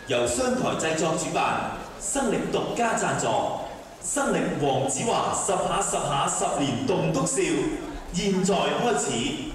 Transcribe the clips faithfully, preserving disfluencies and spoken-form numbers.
由商台製作主辦，生力獨家贊助，生力黃子華十下十下十年棟篤笑，現在開始。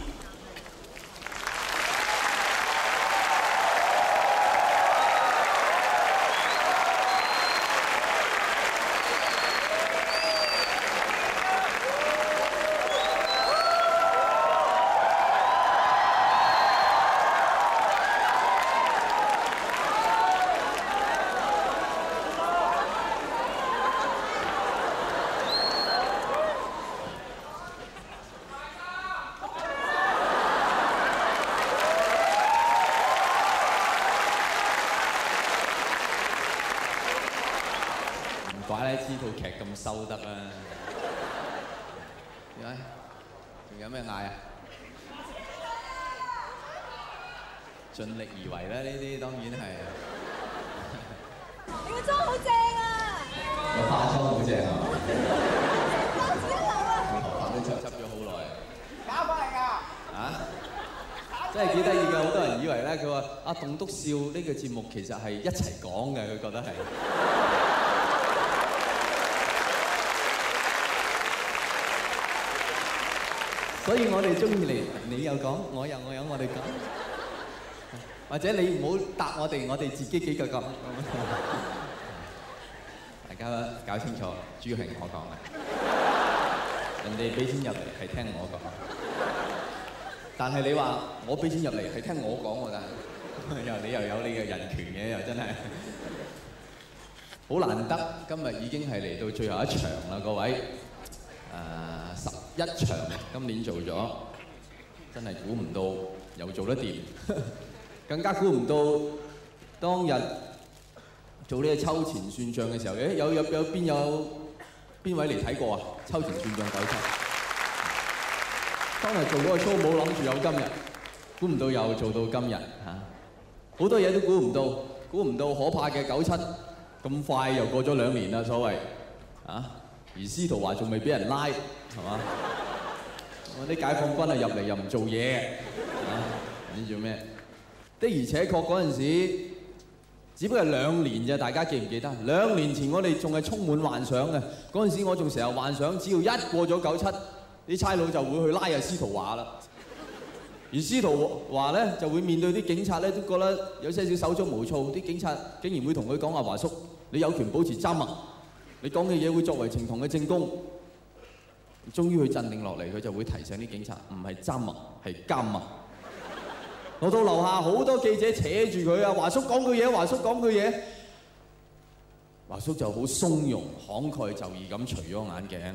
收得啦！點解？仲有咩嗌啊？盡力而為啦！呢啲當然係。 你個妝好正啊！ 我化妝好正啊！ 妝子一流啊！ 頭髮都執執咗好耐。 搞過嚟㗎！ 啊！真係幾得意㗎！好多人以為咧，佢話啊棟篤笑呢個節目其實係一齊講嘅，佢覺得係。所以我哋中意嚟，你又講，我又我有我哋講，或者你唔好答我哋，我哋自己幾個講。大家搞清楚，主要係我講嘅，人哋俾錢入嚟係聽我講，但係你話我俾錢入嚟係聽我講㗎，又你又有你嘅人權嘅，又真係好難得。今日已經係嚟到最後一場啦，各位。誒十一場，今年做咗，真係估唔到又做得掂，更加估唔到當日做呢個秋前算帳嘅時候，誒有有有邊有邊位嚟睇過啊？秋前算帳九七，當日做嗰個 show 冇諗住有今日，估唔到又做到今日嚇，好多嘢都估唔到，估唔到可怕嘅九七咁快又過咗兩年啦，所謂啊！而司徒華仲未俾人拉，係嘛？我啲解放軍啊入嚟又唔做嘢，啊唔知做咩？的而且確嗰陣時，只不過係兩年啫，大家記唔記得？兩年前我哋仲係充滿幻想嘅，嗰陣時我仲成日幻想，只要一過咗九七，啲差佬就會去拉阿司徒華啦。而司徒華咧就會面對啲警察咧，都覺得有些少手足無措，啲警察竟然會同佢講話：華叔，你有權保持緘默。你講嘅嘢會作為呈堂嘅證供，終於佢鎮定落嚟，佢就會提醒啲警察，唔係緘默，係緘默。落到樓下好多記者扯住佢啊，華叔講句嘢，華叔講句嘢，華叔就好鬆容、慷慨就義咁除咗眼鏡。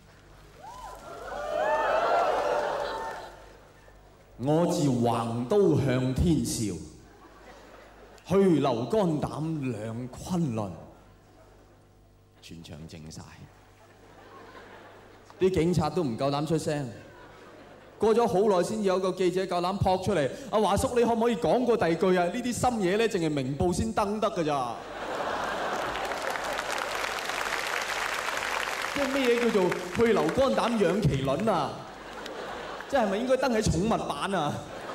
我自橫刀向天笑，去留肝膽兩昆崙。全場靜晒，啲警察都唔夠膽出聲。過咗好耐先有個記者夠膽撲出嚟，阿華叔你可唔可以講過第二句啊？呢啲深嘢咧，淨係明報先登得㗎咋。即係咩嘢叫做去留肝膽養麒麟啊？即係咪應該登喺寵物版啊？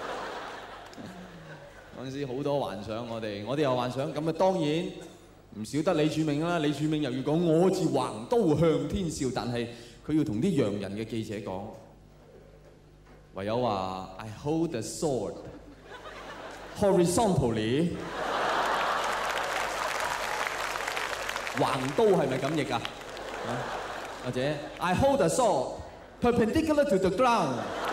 嗰陣時好多幻想，我哋我哋有幻想，咁啊當然。唔少得李柱銘啦，李柱銘又要講我自橫刀向天笑，但係佢要同啲洋人嘅記者講，唯有話 I hold the sword horizontally， 橫刀係咪咁譯啊？或者 I hold the sword perpendicular to the ground，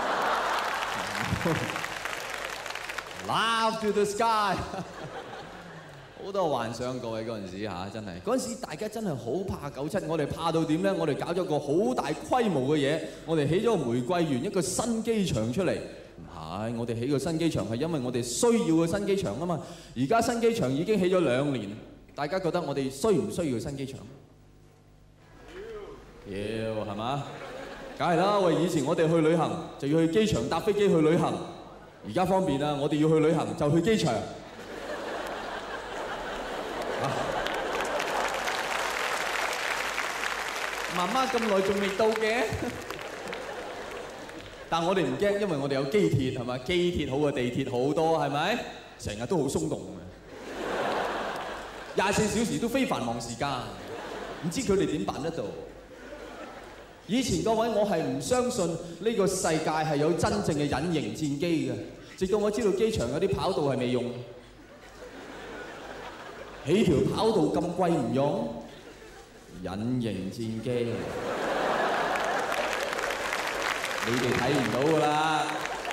Love to the sky。好多幻想，各位嗰陣時嚇，真係嗰陣時大家真係好怕九七，我哋怕到點咧？我哋搞咗個好大規模嘅嘢，我哋起咗個玫瑰園一個新機場出嚟。唔係，我哋起個新機場係因為我哋需要個新機場啊嘛。而家新機場已經起咗兩年，大家覺得我哋需唔需要新機場？要係嘛？梗係啦，喂！以前我哋去旅行就要去機場搭飛機去旅行，而家方便啦，我哋要去旅行就去機場。媽媽咁耐仲未到嘅，但我哋唔驚，因為我哋有機鐵係嘛？機鐵好過地鐵好多係咪？成日都好鬆動嘅。 廿四小時都非繁忙時間，唔知佢哋點辦得到？以前各位，我係唔相信呢個世界係有真正嘅隱形戰機嘅，直到我知道機場有啲跑道係未用，起條跑道咁貴唔用，隱形戰機，你哋睇唔到㗎啦。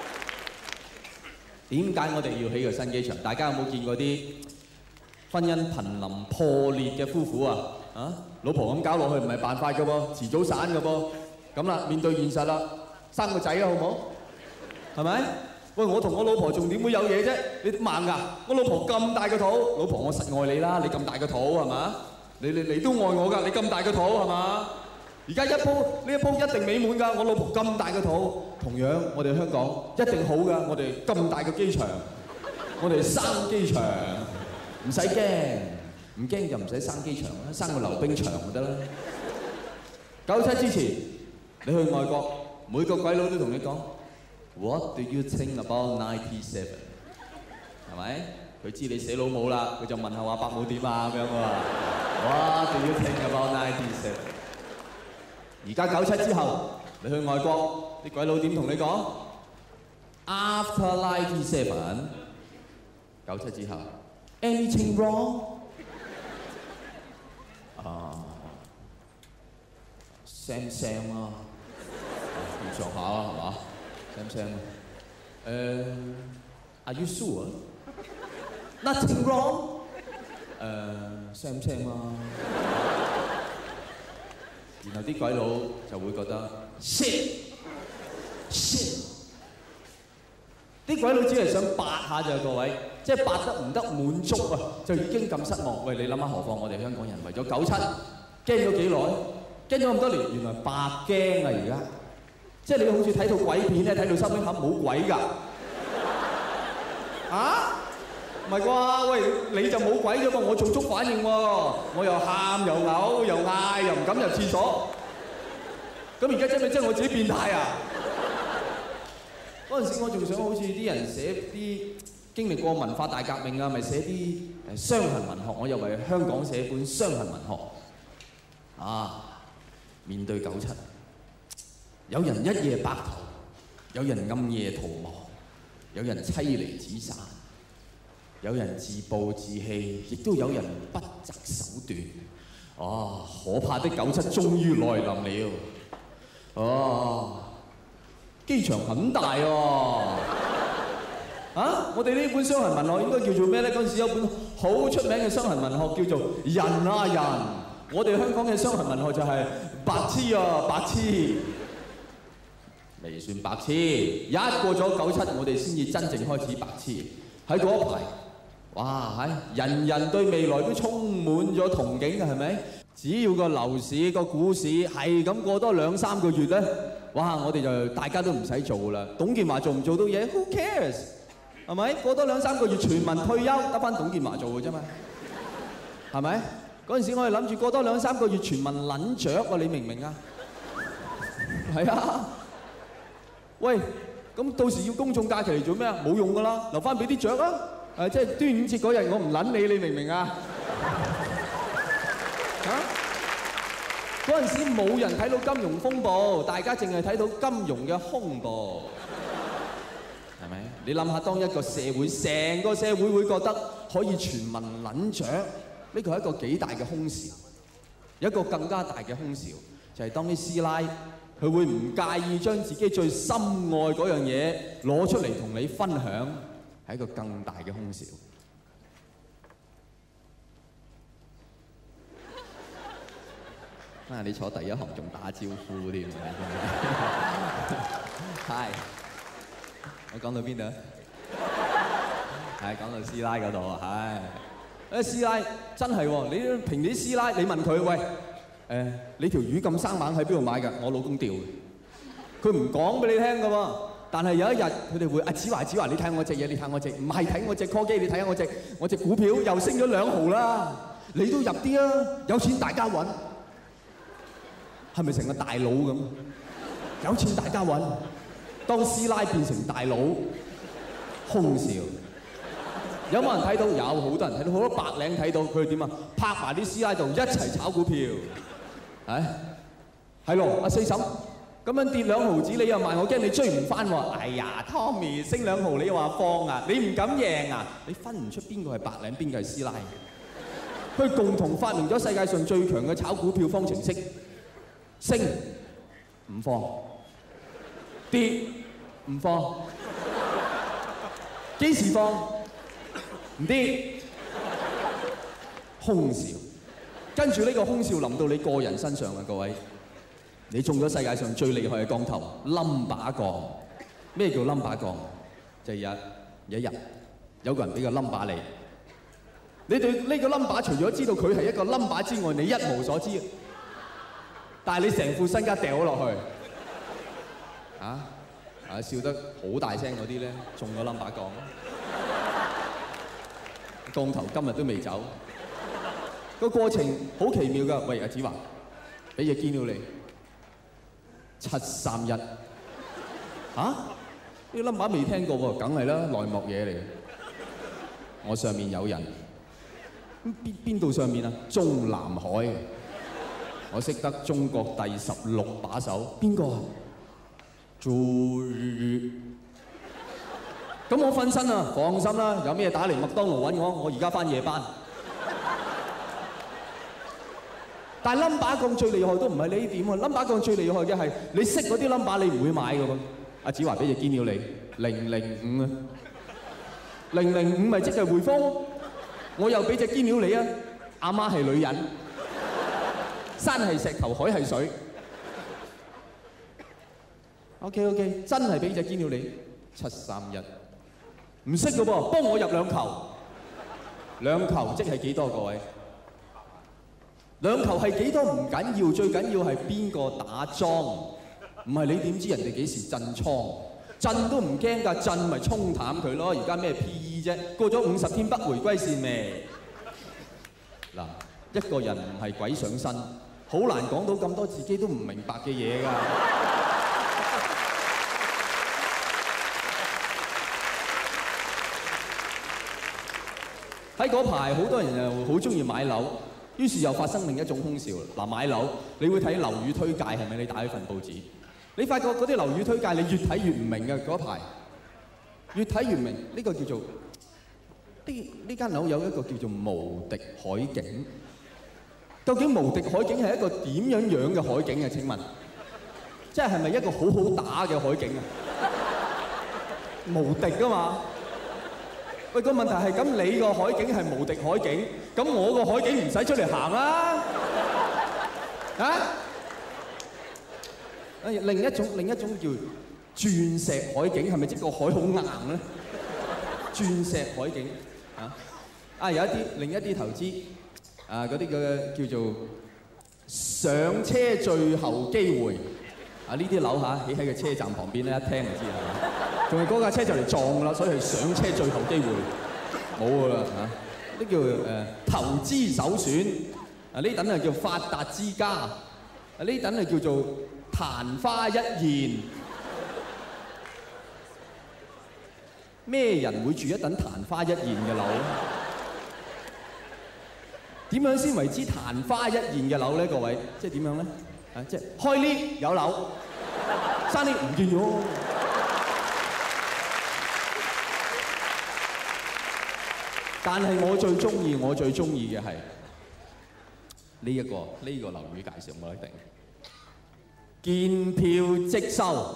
點解我哋要起個新機場？大家有冇見過啲婚姻瀕臨破裂嘅夫婦啊？啊，老婆咁搞落去唔係辦法㗎噃，遲早散㗎噃。咁啦，面對現實啦，生個仔啊，好唔好？係咪？喂，我同我老婆仲點會有嘢啫？你盲㗎？我老婆咁大個肚，老婆我實愛你啦，你咁大個肚係嘛？你你你都愛我㗎，你咁大個肚係嘛？而家一鋪呢一鋪一定美滿㗎，我老婆咁大個肚。同樣，我哋香港一定好㗎，我哋咁大個機場，我哋生機場，唔使驚。唔驚就唔使生機場啦，生個溜冰場就得啦。九七之前，你去外國，每個鬼佬都同你講 What do you think about ninety-seven？ 係咪？佢知你死老母啦，佢就問下話伯母點啊咁樣喎。What do you think about ninety-seven？ 而家九七之後，你去外國，啲鬼佬點同你講 ？After ninety-seven， 九七之後 ，anything wrong？啊 ，Sam Sam 啊，咁上下啦，係嘛 ？Sam Sam 啊，誒 ，Are you sure? Nothing wrong？ 誒 ，Sam Sam 啊，然後啲鬼佬就會覺得 shit shit， 啲鬼佬只係想八下咋各位。即係八得唔得滿足啊，就已經咁失望。喂，你諗下，何況我哋香港人為咗九七驚咗幾耐？驚咗咁多年，原來白驚啊！而家即係你好似睇套鬼片咧，睇到收尾盒冇鬼㗎。啊？唔係啩？喂，你就冇鬼啫噃，我做足反應喎，我又喊又嘔又嗌又唔敢入廁所。咁而家真係真係我自己變態啊！嗰陣時我仲想好似啲人寫啲。經歷過文化大革命啊，咪寫啲誒傷痕文學，我又為香港寫本傷痕文學。啊，面對九七，有人一夜白頭，有人暗夜逃亡，有人妻離子散，有人自暴自棄，亦都有人不擇手段。啊，可怕的九七終於來臨了。哦、啊，機場很大喎。啊！我哋呢本傷痕文學應該叫做咩咧？嗰陣時有本好出名嘅傷痕文學叫做《人啊人》。我哋香港嘅傷痕文學就係白痴啊白痴，未算白痴。一過咗九七，我哋先至真正開始白痴。喺嗰一排，哇！係人人對未來都充滿咗憧憬嘅，係咪？只要個樓市、個股市係咁過多兩三個月咧，哇！我哋就大家都唔使做啦。董建華做唔做到嘢 ？Who cares？係咪過多兩三個月全民退休，得翻董建華做嘅啫嘛？係咪？嗰陣時我哋諗住過多兩三個月全民撚雀喎，你明唔明啊？係啊！喂，咁到時要公眾假期嚟做咩啊？冇用㗎啦，留翻俾啲雀啊！誒，即係端午節嗰日我唔撚你，你明唔明啊？嚇！嗰陣時冇人睇到金融風暴，大家淨係睇到金融嘅風暴。係咪？你諗下，當一個社會，成個社會會覺得可以全民撚雀，呢個係一個幾大嘅空潮。有一個更加大嘅空潮，就係當啲師奶，佢會唔介意將自己最深愛嗰樣嘢攞出嚟同你分享，係一個更大嘅空潮。啊！你坐第一行仲打招呼添，係。我講到邊度？係講到師奶嗰度啊！係，誒師奶真係喎！你平時啲師奶，你問佢喂，誒你條魚咁生猛喺邊度買㗎？我老公釣嘅，佢唔講俾你聽㗎喎。但係有一日佢哋會，阿子華子華，你睇我隻嘢，你睇我隻，唔係睇我隻 call 機，你睇下我隻，我隻股票又升咗兩毫啦！你都入啲啊！有錢大家揾，係咪成個大佬咁？有錢大家揾。當師奶變成大佬，空笑。 有冇人睇到？有好多人睇到，好多白領睇到，佢哋點啊？拍埋啲師奶度一齊炒股票，係係咯，阿四嬸咁樣跌兩毫子，你又賣，我驚你追唔翻喎。哎呀 ，Tommy 升兩毫，你又話放啊？你唔敢贏啊？你分唔出邊個係白領，邊個係師奶？佢共同發明咗世界上最強嘅炒股票方程式：升唔放，跌唔放，幾時放？唔跌，空笑。跟住呢個空笑臨到你個人身上啊，各位，你中咗世界上最厲害嘅降頭，number降。咩叫 number 降？就係有有一日有個人俾個 number 你，你對呢個 number 除咗知道佢係一個 number 之外，你一無所知。但係你成副身家掉咗落去，啊啊笑得好大聲嗰啲咧，中咗 number 降。降頭今日都未走，個過程好奇妙㗎。喂，阿子華，俾隻堅料你，七三一，嚇？呢個 number 未聽過喎，梗係啦，內幕嘢嚟。我上面有人，邊邊度上面啊？中南海，我識得中國第十六把手，邊個啊？朱粵。咁我瞓身啦，放心啦，有咩打嚟麥當勞揾我，我而家翻夜班。但係 number 降最厲害都唔係呢點喎 ，number 降最厲害嘅係你識嗰啲 number 你唔會買㗎喎。阿子華俾隻堅料你，零零五啊，零零五咪即係匯豐，我又俾隻堅料你啊，阿媽係女人，山係石頭，海係水。OK OK， 真係俾隻堅料你，七三一。唔識嘅噃，幫我入兩球，兩球即係幾多？各位，兩球係幾多唔緊要，最緊要係邊個打莊，唔係你點知人哋幾時震倉？震都唔驚㗎，震咪沖淡佢咯。而家咩 P E 啫？過咗五十天不回歸線未？嗱，一個人唔係鬼上身，好難講到咁多自己都唔明白嘅嘢㗎。喺嗰排好多人又好中意買樓，於是又發生另一種風潮。嗱，買樓你會睇樓宇推介係咪？你打開份報紙，你發覺嗰啲樓宇推介你越睇越唔明嘅嗰排，越睇越明。呢個叫做呢呢間樓有一個叫做無敵海景。究竟無敵海景係一個點樣樣嘅海景啊？請問，即係係咪一個好好打嘅海景啊？無敵㗎嘛？喂，個問題係咁，你個海景係無敵海景，咁我個海景唔使出嚟行啦，啊？誒，另一種另一種叫鑽石海景，係咪即個海好硬咧？鑽石海景啊！啊，有一啲另一啲投資啊，嗰啲嘅叫做上車最後機會啊！呢啲樓嚇起喺個車站旁邊咧，一聽就知係嘛。仲係嗰架車就嚟撞啦，所以係上車最後機會冇㗎啦嚇。呢叫誒、呃、投資首選啊！呢等係叫發達之家啊！呢等係叫做曇花一現。咩人會住一等曇花一現嘅樓咧？點樣先為之曇花一現嘅樓咧？各位，即係點樣咧？啊，即係開 lift 有樓，閂 lift 唔見咗。但係我最中意，我最中意嘅係呢一個呢、這個樓宇介紹，我一定見票即收。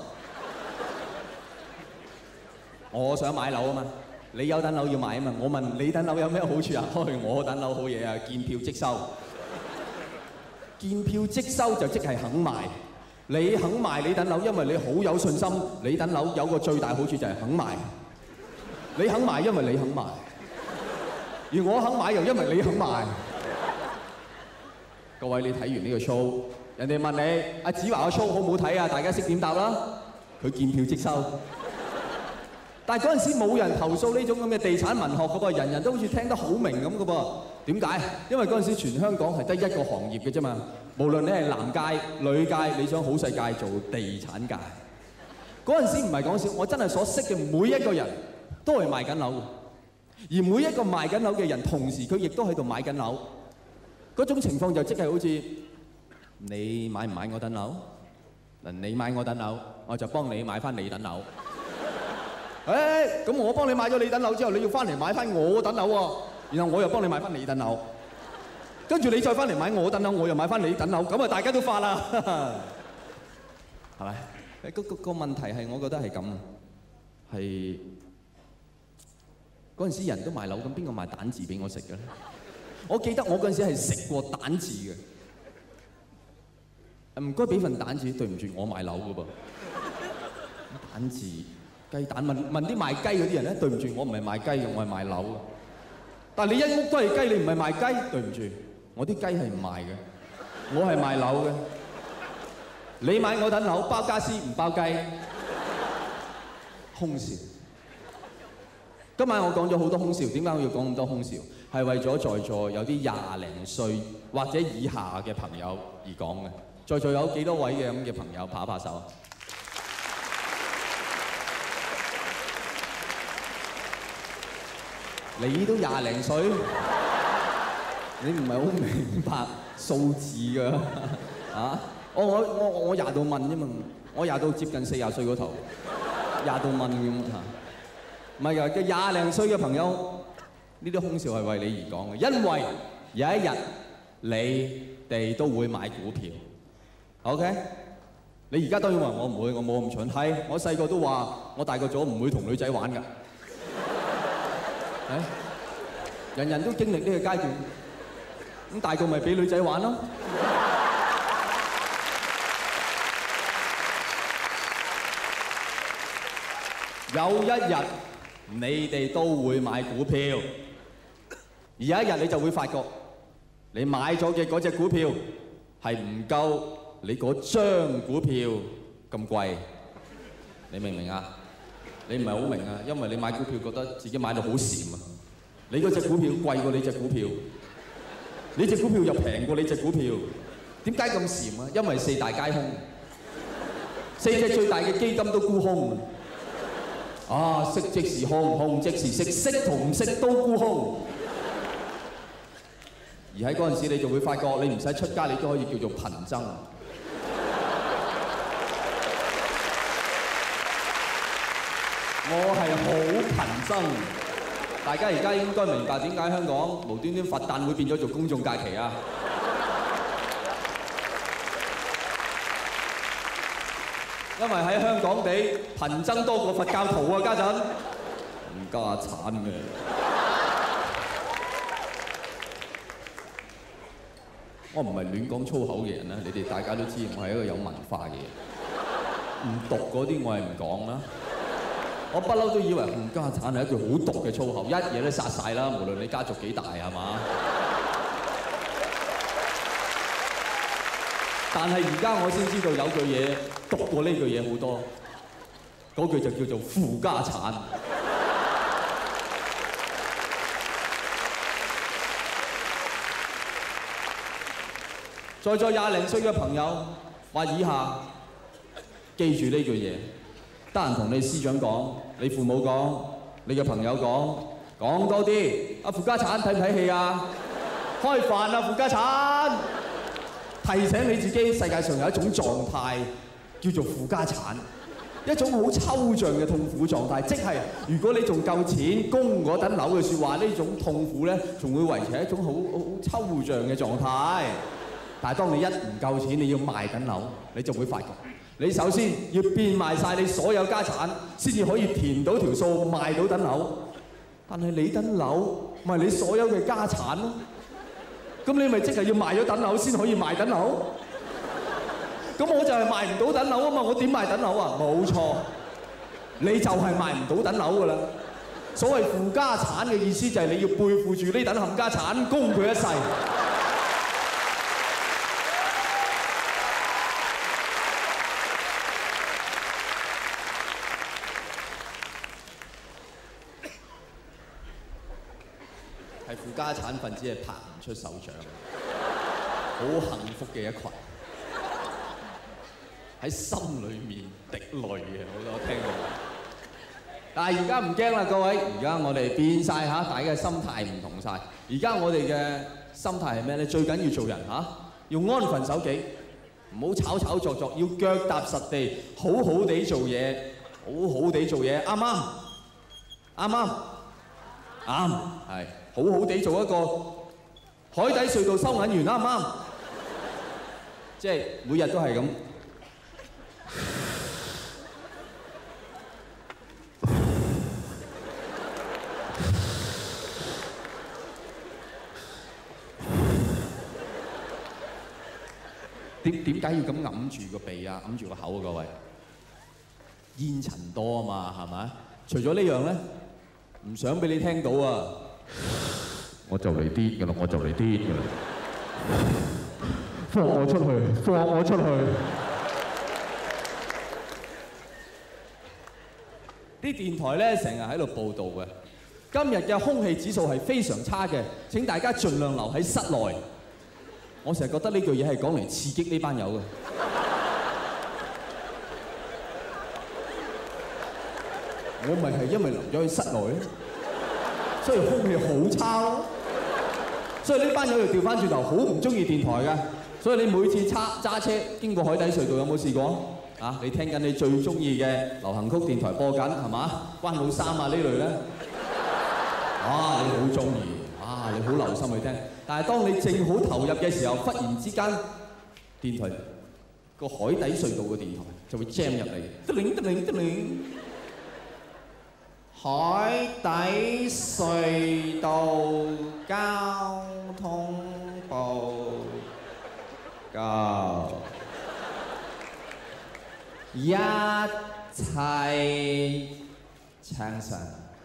我想買樓啊嘛，你有等樓要買啊嘛，我問你等樓有咩好處啊？開我等樓好嘢啊，見票即收。見票即收就即係肯賣，你肯賣你等樓，因為你好有信心，你等樓有個最大好處就係肯賣。你肯賣，因為你肯賣。而我肯買又因為你肯買。各位，你睇完呢個 show， 人哋問你阿子華個 show 好唔好睇啊？大家識點答啦？佢見票即收。但係嗰陣時冇人投訴呢種咁嘅地產文學嘅噃，人人都好似聽得好明咁嘅噃。點解？因為嗰陣時全香港係得一個行業嘅啫嘛。無論你係男界、女界，你想好世界做地產界。嗰陣時唔係講笑，我真係所識嘅每一個人都係賣緊樓嘅。 而每一個賣緊樓嘅人，同時佢亦都喺度買緊樓。嗰種情況就即係好似你買唔買我棟樓？嗱，你買我棟樓，我就幫你買翻你棟樓。誒，咁我幫你買咗你棟樓之後，你要翻嚟買翻我棟樓喎，然後我又幫你買翻你棟樓，跟住你再翻嚟買我棟樓，我又買翻你棟樓，咁啊大家都發啦，係咪？誒，個個個問題係我覺得係咁，係嗰陣時人都賣樓，咁邊個賣蛋治俾我食嘅咧？我記得我嗰陣時係食過蛋治嘅。唔該俾份蛋治，對唔住，我賣樓嘅噃。蛋治雞蛋，問問啲賣雞嗰啲人咧，對唔住，我唔係賣雞嘅，我係賣樓嘅。但係你一屋都係雞，你唔係賣雞，對唔住，我啲雞係唔賣嘅，我係賣樓嘅。你買我棟樓，包家私唔包雞，空笑。今晚我講咗好多空笑，點解我要講咁多空笑？係為咗在座有啲廿零歲或者以下嘅朋友而講嘅。在座有幾多位嘅咁嘅朋友，拍一拍手。你都廿零歲，你唔係好明白數字㗎啊！我我我我廿度問啫嘛，我廿到接近四廿歲嗰頭，廿度問咁嚇。唔係㗎，嘅廿零歲嘅朋友，呢啲空笑係為你而講嘅，因為有一日你哋都會買股票。OK， 你而家當然話我唔會，我冇咁蠢。係，我細個都話我大個咗唔會同女仔玩㗎。係，人人都經歷呢個階段。咁大個咪俾女仔玩咯。有一日你哋都會買股票，而有一日你就會發覺，你買咗嘅嗰隻股票係唔夠你嗰張股票咁貴，你明唔明啊？你唔係好明啊，因為你買股票覺得自己買到好閃啊！你嗰隻股票貴過你隻股票，你隻股票又平過你隻股票，點解咁閃啊？因為四大皆空，四隻最大嘅基金都沽空啊！息即是空，空即是息，息同唔息都沽空。而喺嗰陣時，你就會發覺你唔使出街，你都可以叫做貧僧。我係好貧僧，大家而家應該明白點解香港無端端佛誕會變咗做公眾假期啊！因為喺香港地貧僧多過佛教徒啊！家陣唔家產嘅。我唔係亂講粗口嘅人啦，你哋大家都知我係一個有文化嘅人。唔毒嗰啲我係唔講啦。我不嬲都以為冚家產係一句好毒嘅粗口，一嘢都殺晒啦，無論你家族幾大係嘛？但係而家我先知道有句嘢毒過呢句嘢好多，嗰句就叫做負家產。在座廿零歲嘅朋友或以下，記住呢句嘢，得閒同你師長講，你父母講，你嘅朋友講，講多啲。阿負家產睇唔睇戲啊？開飯啊，負家產！提醒你自己，世界上有一種狀態叫做負家產，一種好抽象嘅痛苦狀態，即係如果你仲夠錢供嗰棟樓嘅説話，呢種痛苦咧，仲會維持喺一種好好抽象嘅狀態。但係當你一唔夠錢，你要賣緊樓，你就會發覺，你首先要變賣晒你所有家產，先至可以填到條數賣到棟樓。但係你棟樓咪你所有嘅家產咯，咁你咪即係要賣咗棟樓先可以賣棟樓。咁我就係賣唔到棟樓啊嘛，我點賣棟樓啊？冇錯，你就係賣唔到棟樓㗎啦。所謂負家產嘅意思就係你要背負住呢棟冚家產，供佢一世。負家產分子係拍唔出手掌，好幸福嘅一群，喺心裏面滴淚嘅，好多聽到。 但係而家唔驚啦，各位，而家我哋變晒嚇，大家嘅心態唔同晒。而家我哋嘅心態係咩咧？最緊要做人嚇，要安分守己，唔好炒炒作作，要腳踏實地，好好地做嘢，好好地做嘢，啱唔啱？啱唔啱？啱，係好好地做一個海底隧道收銀員，啱唔啱？即係每日都係咁。點點解要咁揞住個鼻啊？揞住個口啊，各位！煙塵多啊嘛，係咪？除咗呢樣咧，唔想俾你聽到啊！ 我就嚟癲㗎啦！我就嚟癲㗎啦！放我出去！放我出去！ 啲電台咧成日喺度報導嘅，今日嘅空氣指數係非常差嘅，請大家盡量留喺室內。我成日覺得呢句嘢係講嚟刺激呢班友嘅。我咪係因為留咗喺室內咧，所以空氣好差咯。所以呢班友又調翻轉頭，好唔中意電台嘅。所以你每次揸揸車經過海底隧道，有冇試過啊？你聽緊你最中意嘅流行曲電台播緊係嘛？關老三啊呢類咧，啊你好中意，啊你好留心去聽。但係當你正好投入嘅時候，忽然之間電台個海底隧道嘅電台就會 jam 入嚟，得令得令得令。海底隧道交通報告，一切暢順。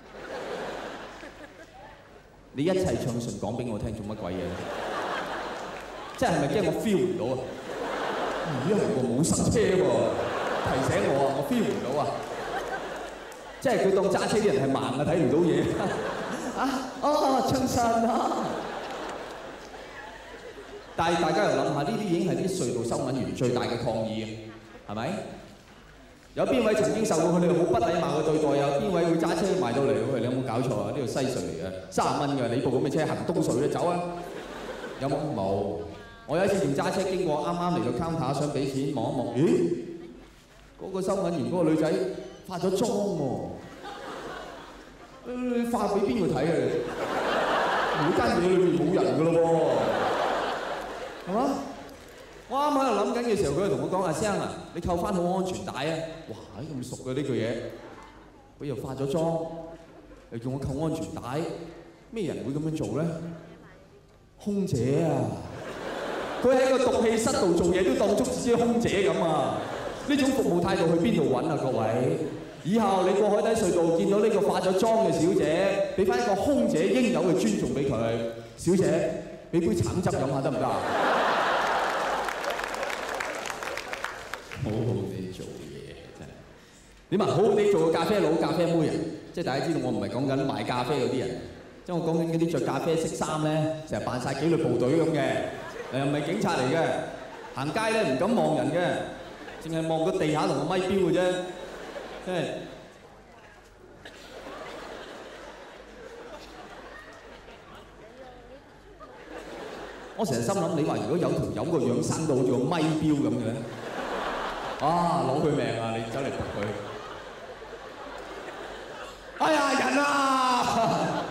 你一切暢順講俾我聽做乜鬼嘢咧？即係係咪驚我 feel 唔到啊？咦係喎，冇塞車喎，提醒我啊，我 feel 唔到啊！即係佢當揸車啲人係盲啊，睇唔到嘢啊！哦，暢順啊！但係大家又諗下，呢啲已經係啲隧道收銀員最大嘅抗議，係咪？有邊位曾經受過佢哋好不禮貌嘅對待？有邊位會揸車埋到嚟？喂，你有冇搞錯啊？呢度西隧嚟嘅，三十蚊㗎，你部咁嘅車行東隧咧，走啊！有冇？冇。我有一次仲揸車經過，啱啱嚟到 counter 想俾錢，望一望，咦？嗰個收銀員嗰個女仔化咗妝喎。你化俾邊個睇啊？每間嘢裏面冇人㗎咯喎，係嘛？我啱喺度諗緊嘅時候，佢就同我講：阿生啊，你扣翻好安全帶啊！哇，咁熟嘅呢句嘢，佢又化咗妝，又叫我扣安全帶，咩人會咁樣做咧？空姐啊！佢喺個毒氣室度做嘢都當足自己空姐咁啊！呢種服務態度去邊度揾啊？各位，以後你過海底隧道見到呢個化咗妝嘅小姐，俾翻一個空姐應有嘅尊重俾佢。小姐，俾杯橙汁飲下得唔得啊？好好地做嘢真係。點啊？好好地做個咖啡佬、咖啡妹啊！即係大家知道我唔係講緊賣咖啡嗰啲人，即係我講緊嗰啲着咖啡色衫咧，成日扮晒紀律部隊咁嘅，又唔係警察嚟嘅，行街咧唔敢望人嘅，淨係望個地下同個咪標嘅啫，即係。我成日心諗，你話如果有條友個樣生到好似個咪標咁嘅咧？啊！攞佢命啊！你走嚟揼佢！哎呀，人啊！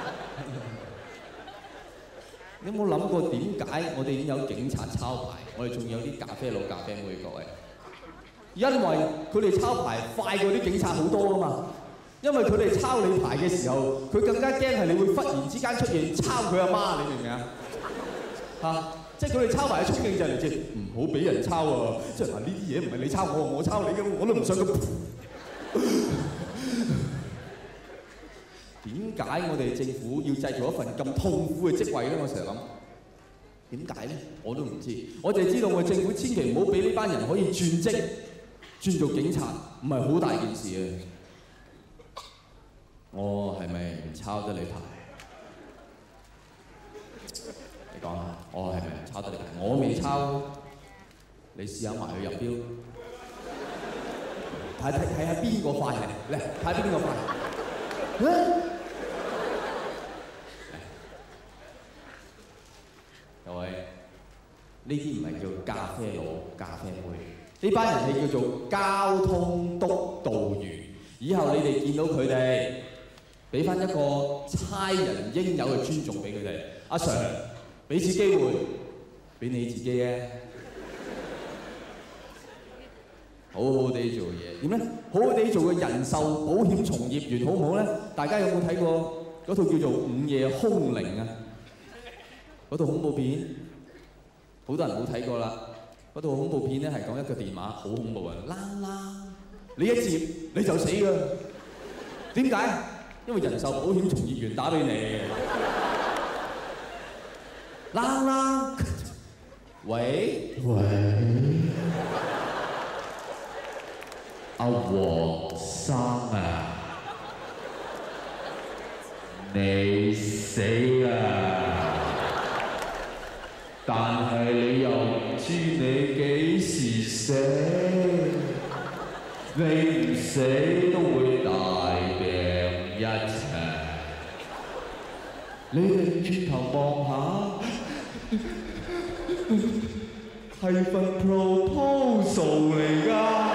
你有冇諗過點解我哋已經有警察抄牌，我哋仲有啲咖啡佬、咖啡妹？各位，因為佢哋抄牌快過啲警察好多啊嘛！因為佢哋抄你牌嘅時候，佢更加驚係你會忽然之間出現抄佢阿媽，你明唔明啊？嚇！即係佢哋抄牌嘅衝勁就係嚟自唔好俾人抄啊！即係嗱，呢啲嘢唔係你抄我，我抄你嘅，我都唔想咁。點解我哋政府要製造一份咁痛苦嘅職位咧？我成日諗，點解咧？我都唔知。我淨係知道我哋政府千祈唔好俾呢班人可以轉職，轉做警察，唔係好大件事啊！我係咪唔抄得你牌？你講下，我係咪唔抄得你牌？我未抄，你試下埋去入標，睇睇睇下邊個快嚟，嚟睇下邊個快。 各位，呢啲唔係叫咖啡佬、咖啡妹，呢班人係叫做交通督導員。以後你哋見到佢哋，俾翻一個差人應有嘅尊重俾佢哋。阿 Sir， 俾次機會俾你自己嘅，好好地做嘢。點咧？好好地做個人壽保險從業員好唔好咧？大家有冇睇過嗰套叫做《午夜凶鈴》啊？嗰套恐怖片，好多人冇睇過啦。嗰套恐怖片咧係講一個電話，好恐怖啊！啷啷，你一接你就死㗎。點解？因為人壽保險從業員打俾你。啷啷，喂喂，阿黃生啊，你死啦！但係你又唔知你幾時死，你唔死都會大病一場。你哋轉頭望下，係份 proposal 嚟㗎。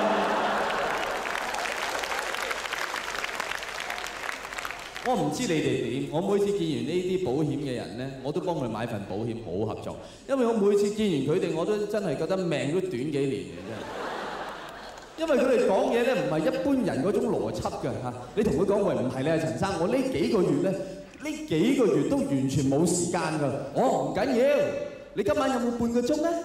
我唔知你哋點，我每次見完呢啲保險嘅人咧，我都幫佢買份保險，好合作。因為我每次見完佢哋，我都真係覺得命都短幾年嘅真係。因為佢哋講嘢咧，唔係一般人嗰種邏輯㗎嚇。你同佢講喂，唔係咧，陳生，我呢幾個月咧，呢幾個月都完全冇時間㗎。哦，唔緊要，你今晚有冇半個鐘咧？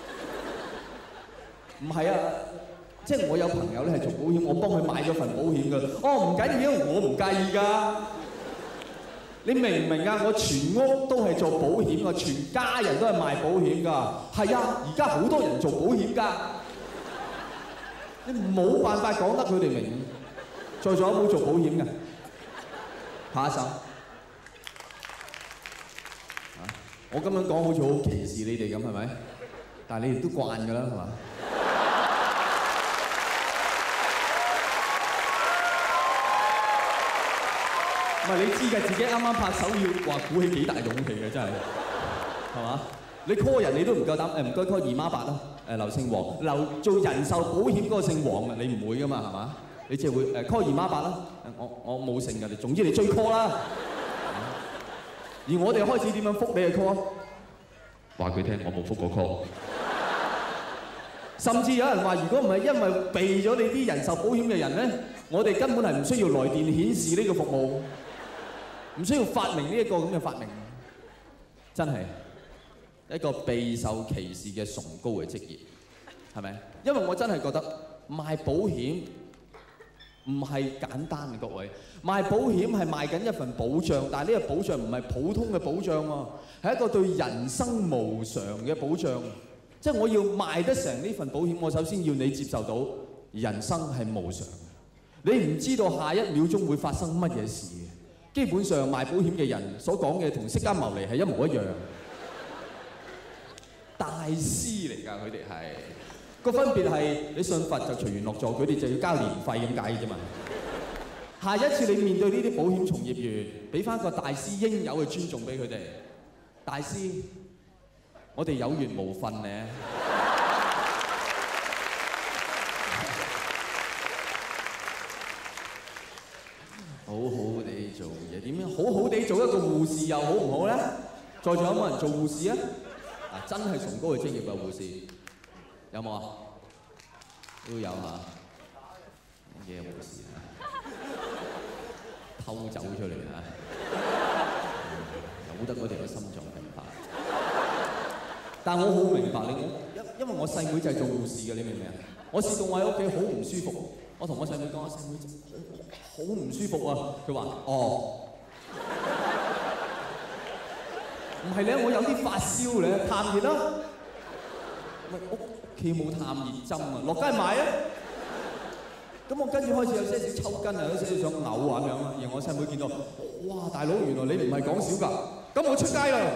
唔係啊。即係我有朋友咧係做保險，我幫佢買咗份保險㗎。哦，唔緊要，我唔介意㗎。你明唔明啊？我全屋都係做保險㗎，全家人都係賣保險㗎。係啊，而家好多人做保險㗎。你冇辦法講得佢哋明。在座有冇做保險㗎？下一手。啊，我咁樣講好似好歧視你哋咁係咪？但係你哋都慣㗎啦係嘛？唔係你知嘅，自己啱啱拍手要話鼓起幾大勇氣嘅，真係，係嘛？你 call 人你都唔夠膽，誒唔該 call 姨媽八啦，誒劉姓黃，劉做人壽保險嗰個姓黃啊，你唔會噶嘛，係嘛？你只係會誒 call 姨媽八啦，我我冇姓㗎，你總之你追 call 啦。而我哋開始點樣覆你嘅 call？ 話佢聽我冇覆過 call。 甚至有人話，如果唔係因為避咗你啲人壽保險嘅人咧，我哋根本係唔需要來電顯示呢個服務。唔需要發明呢一個咁嘅發明，真係一個備受歧視嘅崇高嘅職業，係咪？因為我真係覺得賣保險唔係簡單嘅，各位。賣保險係賣緊一份保障，但係呢個保障唔係普通嘅保障喎，係一個對人生無常嘅保障。即係我要賣得成呢份保險，我首先要你接受到人生係無常，你唔知道下一秒鐘會發生乜嘢事。基本上賣保險嘅人所講嘅同釋迦牟尼係一模一樣，大師嚟㗎，佢哋係個分別係你信佛就隨緣落座，佢哋就要交年費咁解嘅啫嘛。下一次你面對呢啲保險從業員，俾翻個大師應有嘅尊重俾佢哋。大師，我哋有緣無份咧。好好地做嘢，點樣好好地做一個護士又好唔好咧？在座有冇人做護士啊？嗱，真係崇高嘅職業啊！護士有冇啊？都有嚇，咩護士啊？偷走出嚟啊！由得嗰條嘅心臟病發。但我好明白你，我因因為我細妹就係做護士嘅，你明唔明啊？我試過我喺屋企好唔舒服，我同我細妹講：我細妹好唔舒服啊！佢話：哦，唔係咧，我有啲發燒咧，探熱啦。喂，屋企冇探熱針啊，落街買啊！咁我跟住開始有些少抽筋啊，有些少想嘔啊咁樣啊。而我細妹見到，哇！大佬，原來你唔係講笑㗎，咁我出街啦！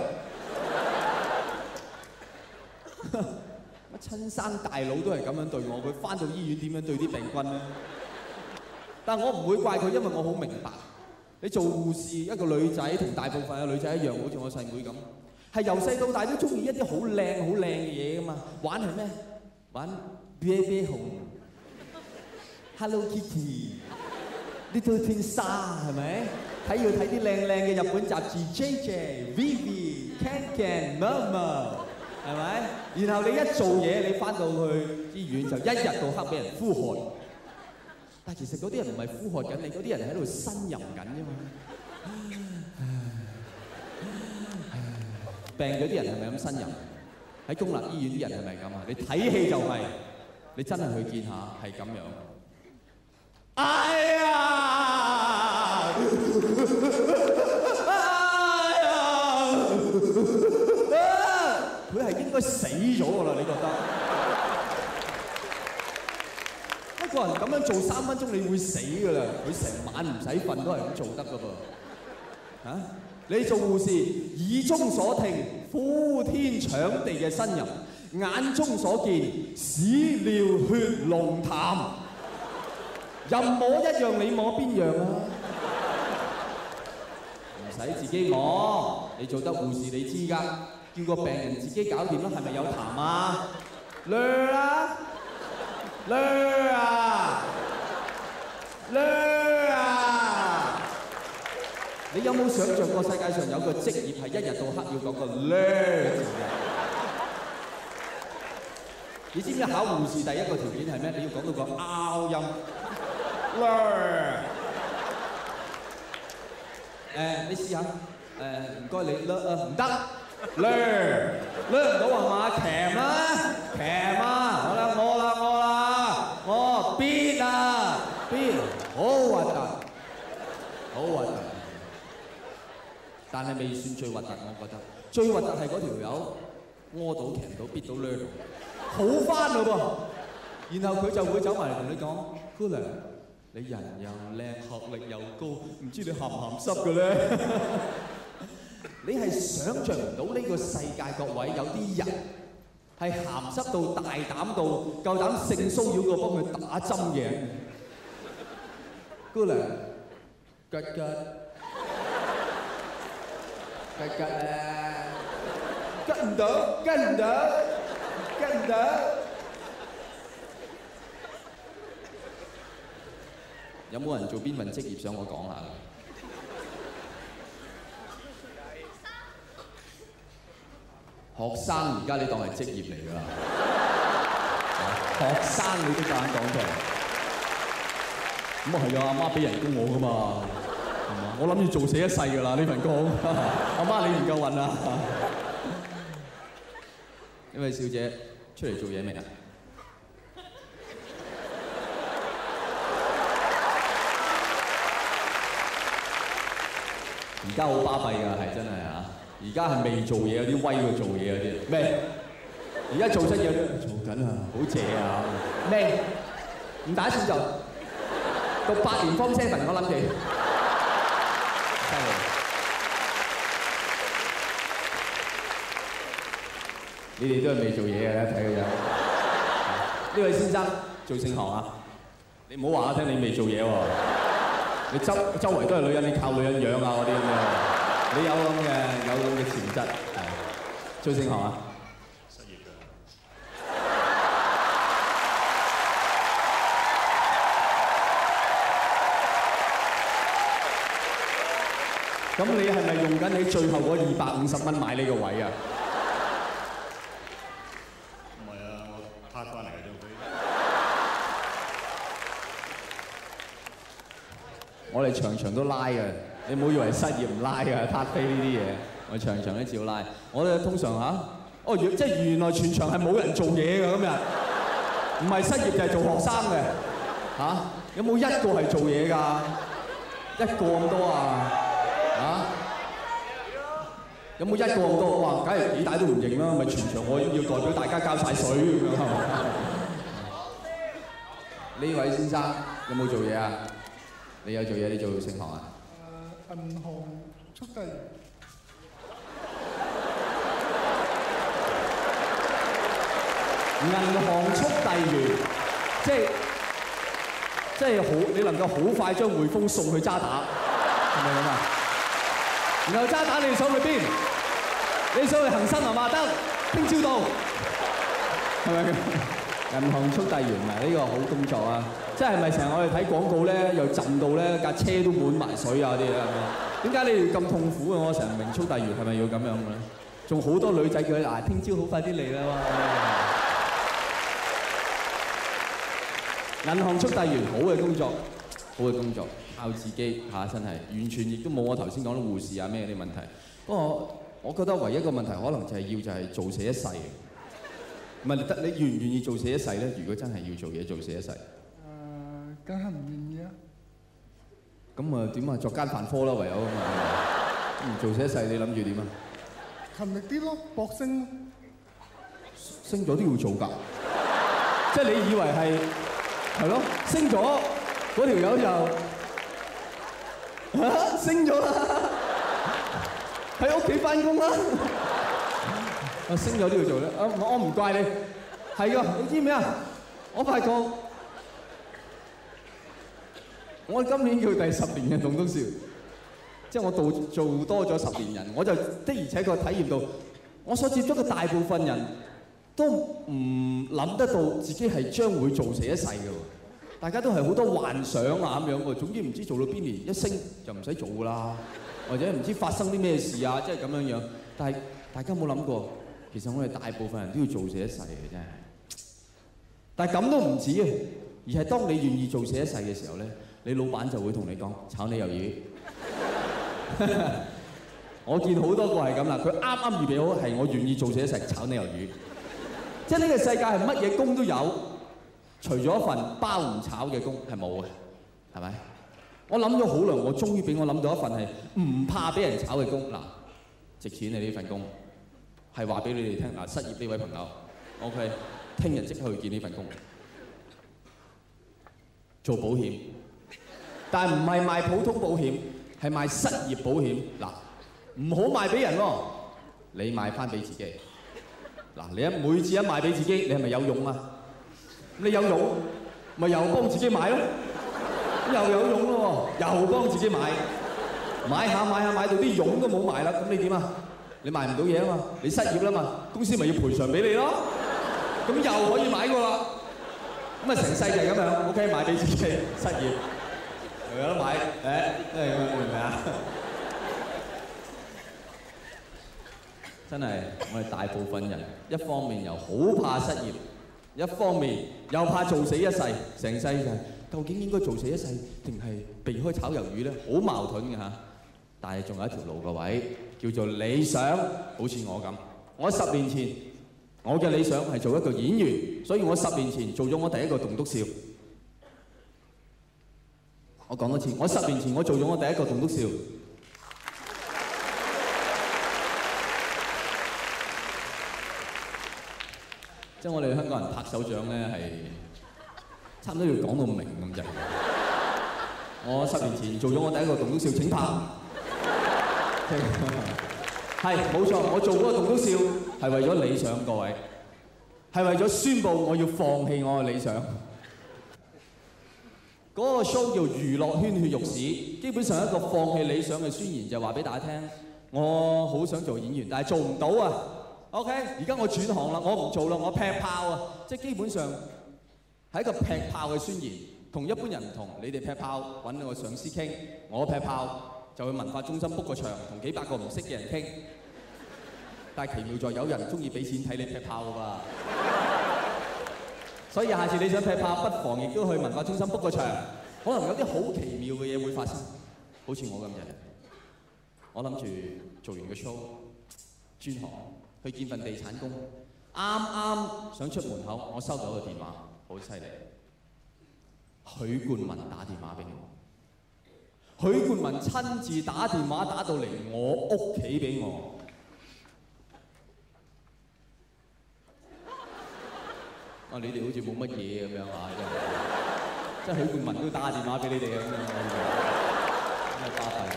乜親生大佬都係咁樣對我，佢翻到醫院點樣對啲病軍咧？但我唔會怪佢，因為我好明白， 你做護士一個女仔同大部分嘅女仔一樣，好似我細妹咁，係由細到大都中意一啲好靚好靚嘅嘢噶嘛。玩係咩？玩啤啤熊、Hello Kitty、Little Twin Star 係咪？睇要睇啲靚靚嘅日本雜誌 J J、Vivi、Can Can、Mama 係咪？然後你一做嘢，你翻到去醫院就一日到黑俾人呼喝。但其實嗰啲人唔係呼喝緊你，嗰啲人喺度呻吟緊啫嘛。病嗰啲人係咪咁呻吟？喺公立醫院啲人係咪咁啊？你睇戲就係、是，你真係去見下係咁樣。哎呀！哎呀！佢係應該死咗㗎啦，你覺得？一個人咁樣做三分鐘，你會死㗎啦！佢成晚唔使瞓都係咁做得㗎噃。嚇！你做護士，耳中所聽呼天搶地嘅呻吟，眼中所見屎尿血濃痰，任摸一樣你摸邊樣啊？唔使自己摸，你做得護士你知㗎，叫個病人自己搞掂啦，係咪有痰啊？掠啦！掠啊！掠啊！你有冇想像過世界上有個職業係一日到黑要講個掠字嘅？你知唔知考護士第一個條件係咩？你要講到個拗音。掠。誒，你試下。誒，唔該你掠啊，唔得。掠。掠唔到係嘛？鉗啦，鉗啊！好啦，我啦，我啦，我邊啊邊，好核突，好核突。但係未算最核突，我覺得最核突係嗰條友屙到、鉗到、必到、掠到，好翻嘞噃。然後佢就會走埋嚟同你講：姑娘，你人又靚，學歷又高，唔知你鹹唔鹹濕嘅咧？你係想像唔到呢個世界各位有啲人係鹹濕到大膽到夠膽性騷擾過幫佢打針嘅。姑娘，吉吉。吉吉啊！吉唔到，吉唔到，吉唔到。有冇人做邊份職業想我講下？學生而家你當係職業嚟㗎啦，學生你都夠膽講出嚟。咁啊係啊，阿媽俾人工我㗎嘛。我諗住做死一世㗎啦呢份工，阿媽你唔夠運啊！呢位小姐出嚟做嘢未啊？而家好巴閉㗎，係真係嚇！而家係未做嘢，有啲威過做嘢嗰啲。咩？而家做乜嘢？做緊啊！好謝啊！咩？唔打算就讀八年方 seven， 我諗住。你哋都係未做嘢嘅，睇個樣。呢位先生做聖行啊？你唔好話我聽，你未做嘢喎。你周周圍都係女人，你靠女人養啊嗰啲咁嘅。你有咁嘅有咁嘅潛質，係做聖行啊？失業㗎。咁你係咪用緊你最後嗰二百五十蚊買呢個位啊？我哋場場都拉嘅，你唔好以為失業唔拉嘅，撻飛呢啲嘢，我哋場場都照拉。我哋通常嚇，哦，即係原來全場係冇人做嘢嘅今日，唔係失業就係做學生嘅嚇。有冇一個係做嘢㗎？一個咁多啊？嚇？有冇一個咁多？哇！梗係幾大都唔認啦，咪全場我要代表大家交晒水咁樣係嘛？呢位先生有冇做嘢啊？你有做嘢？你做聖行啊？ 誒，銀行速遞員。 銀行速遞員，即係即係好，你能夠好快將匯豐送去渣打。 係咪咁啊？然後渣打你想去邊？你想去恒生啊嘛？得，聽朝到，係咪咁？銀行速遞員啊，呢個好工作啊！即係咪成日我哋睇廣告咧，又震到咧架車都滿埋水啊啲啊？點解你哋咁痛苦啊？我成日唔明速遞員係咪要咁樣嘅咧？仲好多女仔叫佢啊，聽朝好快啲嚟啦喎！銀行速遞員好嘅工作，好嘅工作，靠自己嚇，真係完全亦都冇我頭先講啲護士啊咩啲問題。不過我覺得唯一一個問題可能就係要就係做死一世。唔係你得你願唔願意做死一世咧？如果真係要做嘢做死一世，誒， 梗係唔願意啊！ 咁啊點啊作奸犯科啦唯有咁啊！唔做死一世，你諗住點啊？ 勤力啲咯，搏升咯。 升咗都要做㗎，即係你以為係係咯？升咗嗰條友就嚇升咗啦，喺屋企翻工啦。我升咗都要做咧，啊我唔怪你，係㗎，你知唔知啊？我發覺我今年叫第十年嘅棟篤笑，即係我做做多咗十年人，我就的而且確體驗到，我所接觸嘅大部分人都唔諗得到自己係將會做死一世嘅喎，大家都係好多幻想啊咁樣喎，總之唔知做到邊年一升就唔使做㗎啦，或者唔知發生啲咩事啊，即係咁樣樣，但係大家冇諗過。其實我哋大部分人都要做死一世嘅真係，但係咁都唔止啊！而係當你願意做死一世嘅時候咧，你老闆就會同你講炒你魷魚。我見好多個係咁啦，佢啱啱預備好係我願意做死一世炒你魷魚。即係呢個世界係乜嘢工都有，除咗一份包唔炒嘅工係冇嘅，係咪？我諗咗好耐，我終於俾我諗到一份係唔怕俾人炒嘅工嗱，值錢你呢份工。係話俾你哋聽嗱，失業呢位朋友 ，OK， 聽日即刻去見呢份工，做保險，但係唔係賣普通保險，係賣失業保險嗱，唔好賣俾人喎，你賣翻俾自己嗱，你一每次一賣俾自己，你係咪有用啊？你有用，咪又幫自己買咯，又有用咯喎，又幫自己買，買下買下買到啲傭都冇埋啦，咁你點啊？你賣唔到嘢啊嘛，你失業啦嘛，公司咪要賠償俾你咯，咁又可以買過啦，咁啊成世就係咁樣 ，OK 買俾自己失業，又有得買，誒，即係咁樣明唔明啊？真係我哋大部分人，一方面又好怕失業，一方面又怕做死一世，成世就係究竟應該做死一世定係避開炒魷魚咧？好矛盾嘅嚇，但係仲有一條路個位。叫做理想，好似我咁。我十年前，我嘅理想係做一個演員，所以我十年前做咗我第一個棟篤笑。我講多次，我十年前我做咗我第一個棟篤笑。即係我哋香港人拍手掌咧，係差唔多要講到明咁滯。我十年前做咗我第一個棟篤笑，請拍。係冇錯，我做嗰個棟篤笑係為咗理想，各位係為咗宣佈我要放棄我嘅理想。嗰個 show 叫娛樂圈血肉史，基本上一個放棄理想嘅宣言，就話俾大家聽，我好想做演員，但係做唔到啊。OK， 而家我轉行啦，我唔做啦，我劈炮啊！即係基本上係一個劈炮嘅宣言，同一般人唔同。你哋劈炮揾個上司傾，我劈炮。就去文化中心 book 個場，同幾百個唔識嘅人傾。但係奇妙在有人中意俾錢睇你劈炮㗎噃。所以下次你想劈炮，不妨亦都去文化中心 book 個場，可能有啲好奇妙嘅嘢會發生。好似我咁嘅，我諗住做完個 show，轉行去見份地產工，啱啱想出門口，我收到個電話，好犀利。許冠文打電話俾我。許冠文親自打電話打到嚟我屋企俾我，啊！你哋好似冇乜嘢咁樣啊，即係許冠文都打電話俾你哋咁樣，真係巴閉。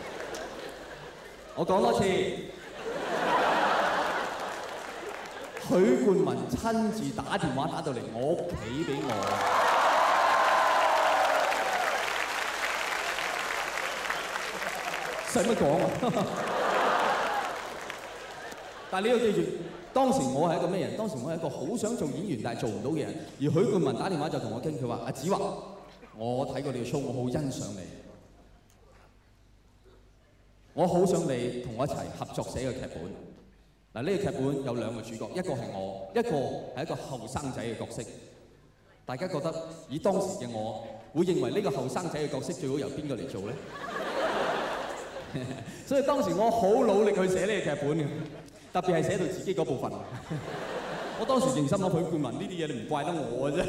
我講多次，許冠文親自打電話打到嚟我屋企俾我。 使乜講啊？但係你要記住，當時我係一個咩人？當時我係一個好想做演員但係做唔到嘅人。而許冠文打電話就同我傾，佢話：阿子華，我睇過你嘅 show，我好欣賞你，我好想你同我一齊合作寫個劇本。嗱，呢個劇本有兩個主角，一個係我，一個係一個後生仔嘅角色。大家覺得以當時嘅我，會認為呢個後生仔嘅角色最好由邊個嚟做咧？所以當時我好努力去寫呢個劇本嘅，特別係寫到自己嗰部分。我當時認心諗，許冠文呢啲嘢你唔怪得我嘅啫。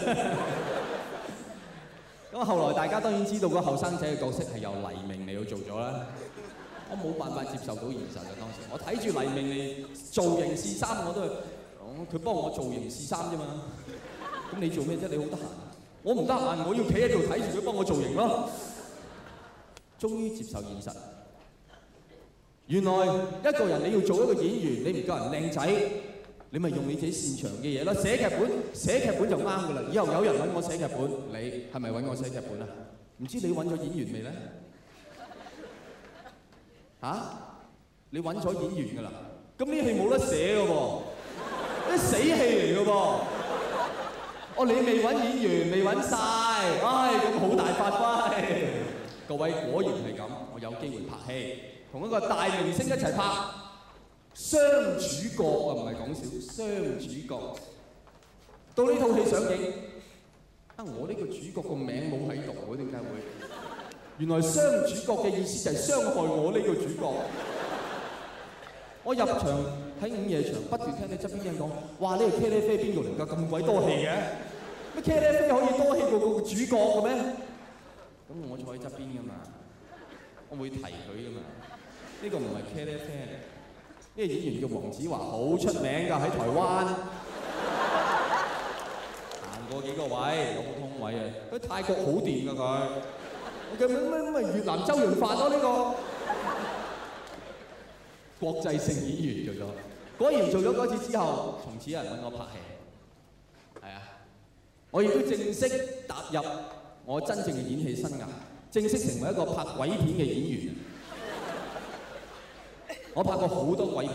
咁後來大家當然知道個後生仔嘅角色係由黎明嚟去做咗啦。我冇辦法接受到現實啊！當時我睇住黎明嚟造型試衫，我都係，佢幫我造型試衫啫嘛。咁你做咩啫？你好得閒，我唔得閒，我要企喺度睇住佢幫我造型咯。終於接受現實，原來一個人你要做一個演員，你唔夠人靚仔，你咪用你自己擅長嘅嘢咯。寫劇本，寫劇本就啱噶啦。以後有人揾我寫劇本，你係咪揾我寫劇本啊？唔知你揾咗演員未咧？嚇、啊！你揾咗演員㗎啦，咁呢戲冇得寫㗎噃，啲死戲嚟㗎噃。哦，你未揾演員，未揾晒，唉，咁好大發揮。各位果然係咁，我有機會拍戲，同一個大明星一齊拍雙主角啊，唔係講笑，雙主角。到呢套戲上映，啊，我呢個主角個名冇喺度喎，點解會？原來雙主角嘅意思就係傷害我呢個主角。我入場喺午夜場，不斷聽你側邊人講：哇！呢個茄喱啡邊度嚟㗎？咁鬼多戲嘅，乜茄喱啡可以多戲過個主角嘅咩？咁我坐喺側邊㗎嘛，我會提佢㗎嘛。呢個唔係茄喱啡嚟，呢個演員叫黃子華，好出名㗎喺台灣。行過幾個位，有個空位啊！喺泰國好掂㗎佢。嘅咩咩咩越南周潤發咯，呢個國際性演員做咗，果然做咗嗰次之後，從此有人揾我拍戲，係啊，我亦都正式踏入我真正嘅演戲生涯，正式成為一個拍鬼片嘅演員。我拍過好多鬼片，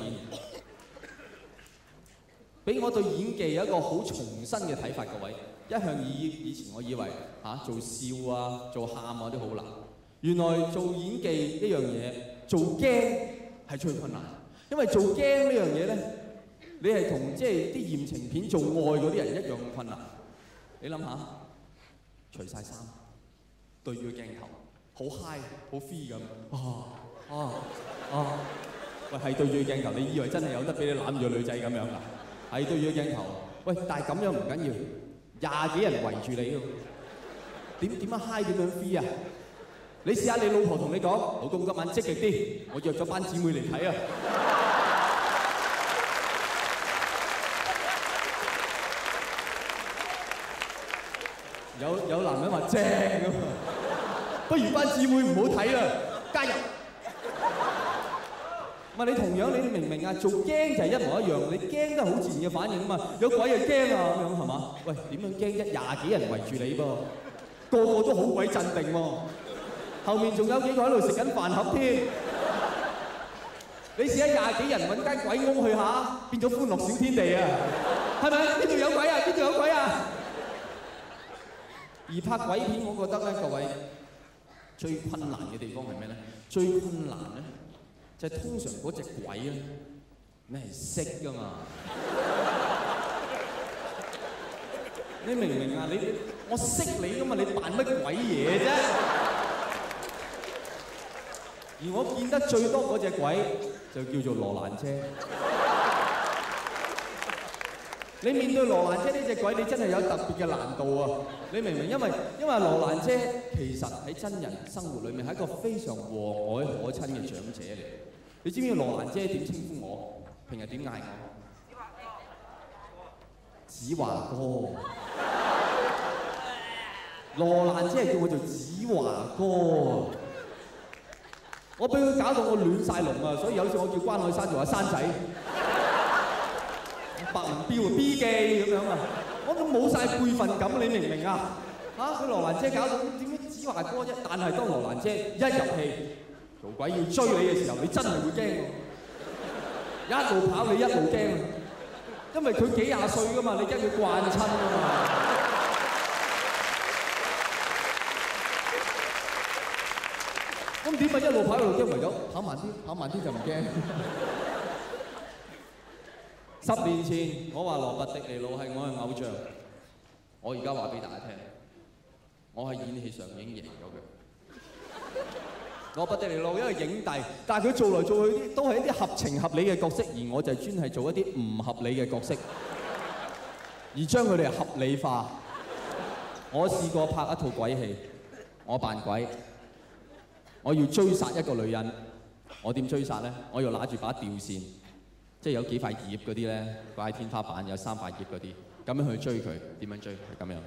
俾我對演技有一個好重新嘅睇法，各位。一向以以前我以為嚇、啊、做笑啊、做喊啊都好難，原來做演技呢樣嘢，做驚係最困難，因為做驚呢樣嘢咧，你係同即係啲豔情片做愛嗰啲人一樣咁困難。你諗下，除晒衫，對住個鏡頭，好 high 好 free 咁，啊啊啊！喂，係對住個鏡頭，你以為真係有得俾你攬住個女仔咁樣㗎？係對住個鏡頭，喂，但係咁樣唔緊要。廿幾人圍住你喎，點點樣 high 點樣 free 啊？你試下你老婆同你講，老公今晚積極啲，我約咗班姊妹嚟睇啊！有有男人話正咁，不如班姊妹唔好睇啦，加入。唔係你同樣你明唔明啊？做驚就係一模一樣，你驚都係好自然嘅反應啊嘛。有鬼就驚啊咁樣係嘛？喂，點樣驚啫？廿幾人圍住你噃，個個都好鬼鎮定喎。後面仲有幾個喺度食緊飯盒添。你試下廿幾人揾間鬼屋去下，變咗歡樂小天地啊！係咪？邊度有鬼啊？邊度有鬼啊？而拍鬼片，我覺得咧，各位最困難嘅地方係咩咧？最困難咧？就係通常嗰隻鬼咧，你係識㗎嘛？你明唔明啊？你我識你㗎嘛？你扮乜鬼嘢啫？而我見得最多嗰隻鬼就叫做羅蘭姐。你面對羅蘭姐呢隻鬼，你真係有特別嘅難度啊！你明唔明？因為因為羅蘭姐其實喺真人生活裏面係一個非常和藹可親嘅長者嚟。你知唔知羅蘭姐點稱呼我？平日點嗌我？子華哥。羅蘭姐係叫我做子華哥。我俾佢搞到我亂晒龍啊！所以有時我叫關海山做阿山仔。白文彪啊 B 記咁樣啊，我都冇晒輩份感，你明唔明啊？嚇，佢羅蘭姐搞到點解子華哥啫？但係當羅蘭姐一入戲， 做鬼要追你嘅時候，你真係會驚喎。一路跑你一路驚，因為佢幾廿歲㗎嘛，你驚佢慣親㗎嘛。咁點解一路跑一路驚？唯有跑慢啲，跑慢啲就唔驚。十年前我話羅拔迪尼路係我嘅偶像，我而家話俾大家聽，我係演戲上已經贏咗佢。羅拔迪尼路因為影帝，但係佢做來做去啲都係一啲合情合理嘅角色，而我就專係做一啲唔合理嘅角色，而將佢哋合理化。我試過拍一套鬼戲，我扮鬼，我要追殺一個女人，我點追殺咧？我要拿住把吊扇，即係有幾塊葉嗰啲咧，掛喺天花板有三塊葉嗰啲，咁樣去追佢。點樣追？係咁樣。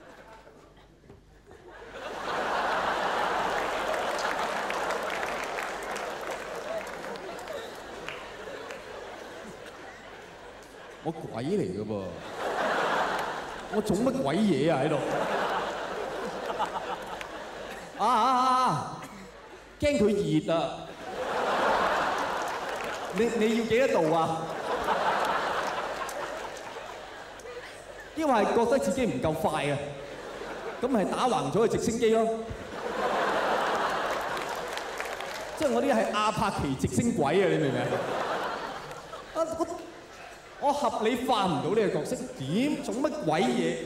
我鬼嚟嘅噃，我做乜鬼嘢啊喺度？啊啊啊！驚佢熱啊！你你要幾多度啊？因為係覺得自己唔夠快啊，咁咪打橫咗個直升機咯。即係我啲係阿帕奇直升鬼啊！你明唔明啊？我我合理化唔到呢個角色，點做乜鬼嘢？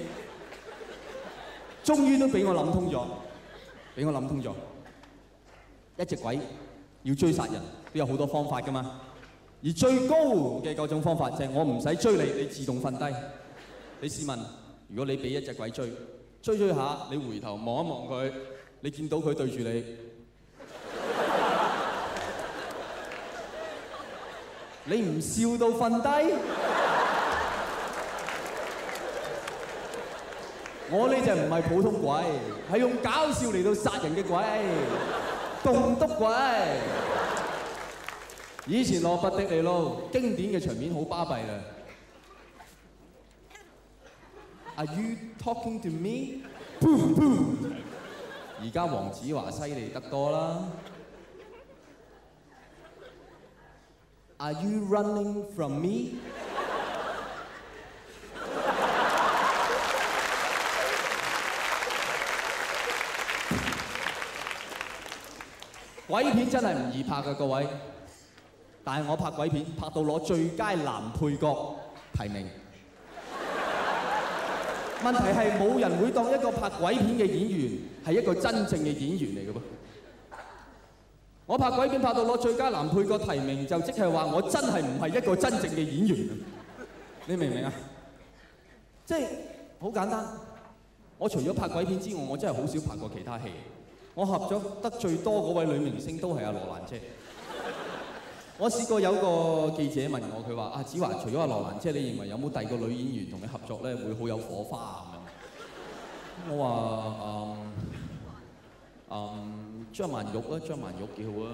終於都俾我諗通咗，俾我諗通咗。一隻鬼要追殺人都有好多方法㗎嘛，而最高嘅嗰種方法就係我唔使追你，你自動瞓低。你試問，如果你俾一隻鬼追，追追下，你回頭望一望佢，你見到佢對住你，你唔笑到瞓低？我呢隻唔係普通鬼，係用搞笑嚟到殺人嘅鬼，棟篤鬼。以前羅拔迪尼路經典嘅場面好巴閉啦。Are you talking to me？ 而家黃子華犀利得多啦。Are you running from me？ 鬼片真係唔易拍㗎，各位。但係我拍鬼片拍到攞最佳男配角提名。問題係冇人會當一個拍鬼片嘅演員係一個真正嘅演員嚟嘅噃。我拍鬼片拍到攞最佳男配角提名，就即係話我真係唔係一個真正嘅演員。你明唔明啊？即係好簡單。我除咗拍鬼片之外，我真係好少拍過其他戲。我合咗得最多嗰位女明星都係阿羅蘭姐。我試過有個記者問我，佢話：阿子華，除咗阿羅蘭姐，你認為有冇第二個女演員同你合作咧，會好有火花咁樣？我話：嗯嗯，張曼玉啊，張曼玉幾好啊。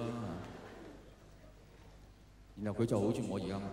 然後佢就好似我而家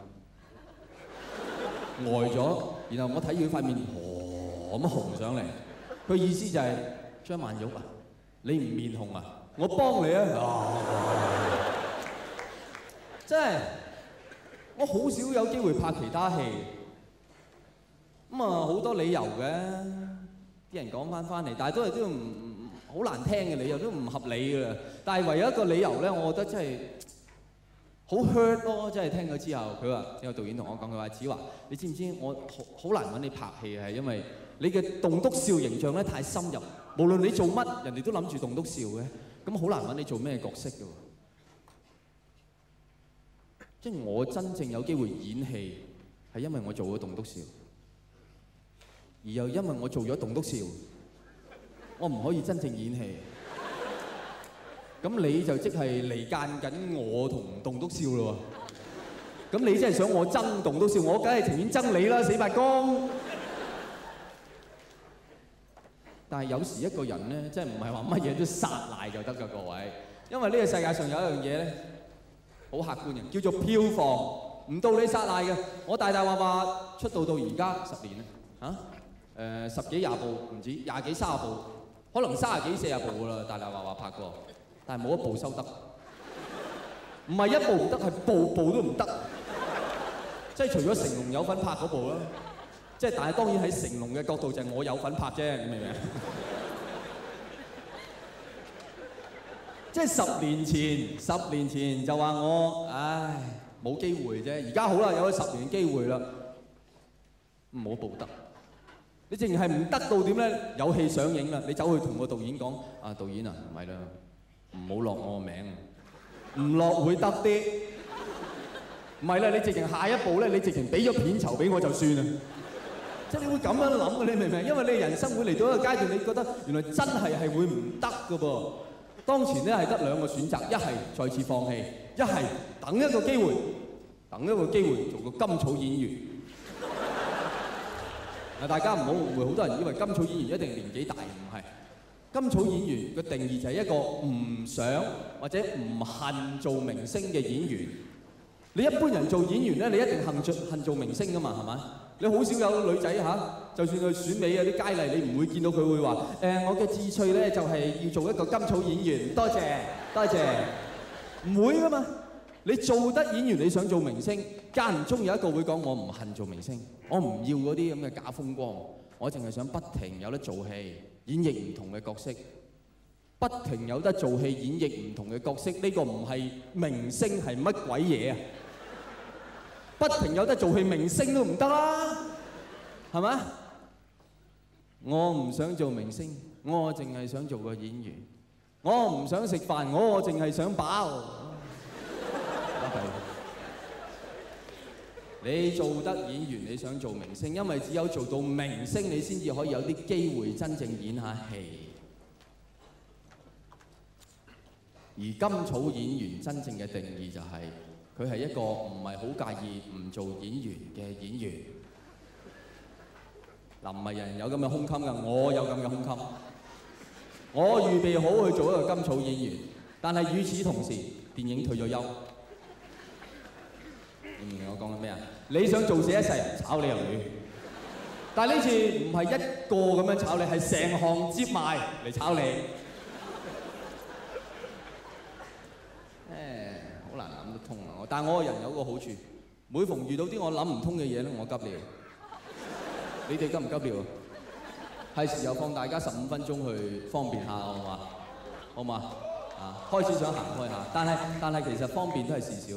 呆咗，然後我睇佢塊面河咁紅上嚟，佢意思就係、是、張曼玉啊，你唔面紅啊？我幫你啊！啊真係，我好少有機會拍其他戲，咁啊好多理由嘅，啲人講翻翻嚟，但係都係都唔好難聽嘅理由，都唔合理㗎啦。但係唯有一個理由咧，我覺得真係好 hurt 咯，真係聽咗之後，佢話有個導演同我講，佢話子華，你知唔知我好好難揾你拍戲係因為你嘅棟篤笑形象咧太深入，無論你做乜，人哋都諗住棟篤笑嘅，咁好難揾你做咩角色㗎喎。即係我真正有機會演戲，係因為我做咗棟篤笑，而又因為我做咗棟篤笑，我唔可以真正演戲。咁你就即係離間緊我同棟篤笑咯喎。咁你真係想我憎棟篤笑，我梗係情願憎你啦，死八公！但係有時一個人咧，真係唔係話乜嘢都撒賴就得㗎，各位。因為呢個世界上有一樣嘢咧，好客觀嘅，叫做票房，唔到你撒賴嘅。我大大話話出道到而家十年啦，嚇、啊，誒、呃、十幾廿部唔止，廿幾卅部，可能卅幾四十部㗎啦，大大話話拍過，但係冇一部收得。 唔係一部唔得，係部部都唔得。即係除咗成龍有份拍嗰部啦，即係但係當然喺成龍嘅角度就係我有份拍啫，明唔明？即係十年前，十年前就話我，唉，冇機會啫。而家好啦，有咗十年機會啦，冇部得。你淨係唔得到點咧？有戲上映啦，你走去同個導演講：啊，導演啊，唔係啦，唔好落我個名，唔落會得啲。唔係啦，你直情下一步咧，你直情俾咗片酬俾我就算啦。即係你會咁樣諗嘅，你明唔明？因為你人生會嚟到一個階段，你覺得原來真係係會唔得嘅噃。當前咧係得兩個選擇，一係再次放棄，一係等一個機會，等一個機會做個甘草演員。嗱，大家唔好誤會，好多人以為甘草演員一定年紀大，唔係。甘草演員嘅定義就係一個唔想或者唔恨做明星嘅演員。你一般人做演員咧，你一定恨做恨做明星噶嘛，係咪？你好少有女仔嚇，就算佢選美啊啲佳麗，你唔會見到佢會話：誒，我嘅志趣咧就係要做一個甘草演員。多謝，多謝。唔會噶嘛，你做得演員，你想做明星，間唔中有一個會講：我唔恨做明星，我唔要嗰啲咁嘅假風光，我淨係想不停有得做戲，演繹唔同嘅角色。不停有得做戲，演繹唔同嘅角色，呢個唔係明星係乜鬼嘢啊？不停有得做戲，明星都唔得啦，係咪？我唔想做明星，我淨係想做個演員。我唔想食飯，我淨係想飽。你做得演員，你想做明星，因為只有做到明星，你先至可以有啲機會真正演下戲。而甘草演員真正嘅定義就係、是，佢係一個唔係好介意唔做演員嘅演員。嗱，唔係人人有咁嘅胸襟㗎，我有咁嘅胸襟。我預備好去做一個甘草演員，但係與此同時，電影退咗休。你明唔明我講緊咩啊？你想做死一世，炒你魷魚。但係呢次唔係一個咁樣炒你，係成行接埋嚟炒你。好難諗得通啊！但係我個人有個好處，每逢遇到啲我諗唔通嘅嘢咧，我急尿。你哋急唔急尿？係時候放大家十五分鐘去方便下，好嘛？好嘛？啊，開始想行開下，但係但係其實方便都係事少。誒、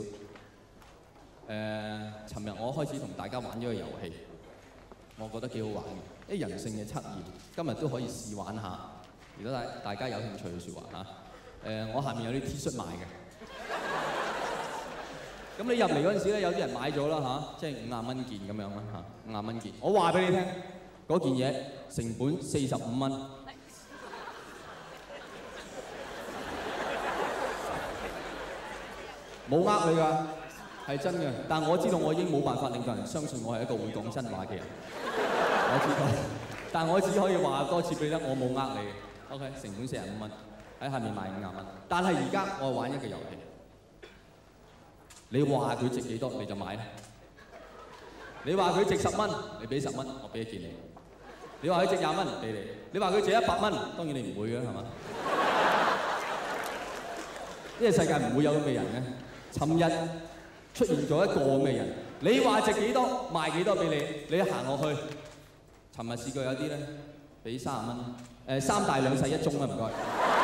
呃，尋日我開始同大家玩咗個遊戲，我覺得幾好玩嘅，啲人性嘅測驗，今日都可以試玩下。如果大大家有興趣嘅説話嚇，誒、呃，我下面有啲 T 恤賣嘅。咁你入嚟嗰陣時咧，有啲人買咗啦嚇，即係五廿蚊件咁樣啦嚇，五廿蚊件。我話俾你聽，嗰件嘢成本四十五蚊，冇呃你㗎，係真嘅。但我知道我已經冇辦法令到人相信我係一個會講真話嘅人，我知道。但我只可以話多次俾你聽，我冇呃你。OK， 成本四十五蚊，喺下面賣五廿蚊。但係而家我玩一個遊戲。你話佢值幾多你就買啦。你話佢值十蚊，你俾十蚊，我俾一件你。你話佢值廿蚊，俾你。你話佢值一百蚊，當然你唔會嘅，係嘛？呢個世界唔會有咁嘅人嘅。尋日出現咗一個咁嘅人，你話值幾多，賣幾多俾你，你一行落去。尋日試過有啲咧，俾三十蚊，誒三大兩細一盅啦，唔該。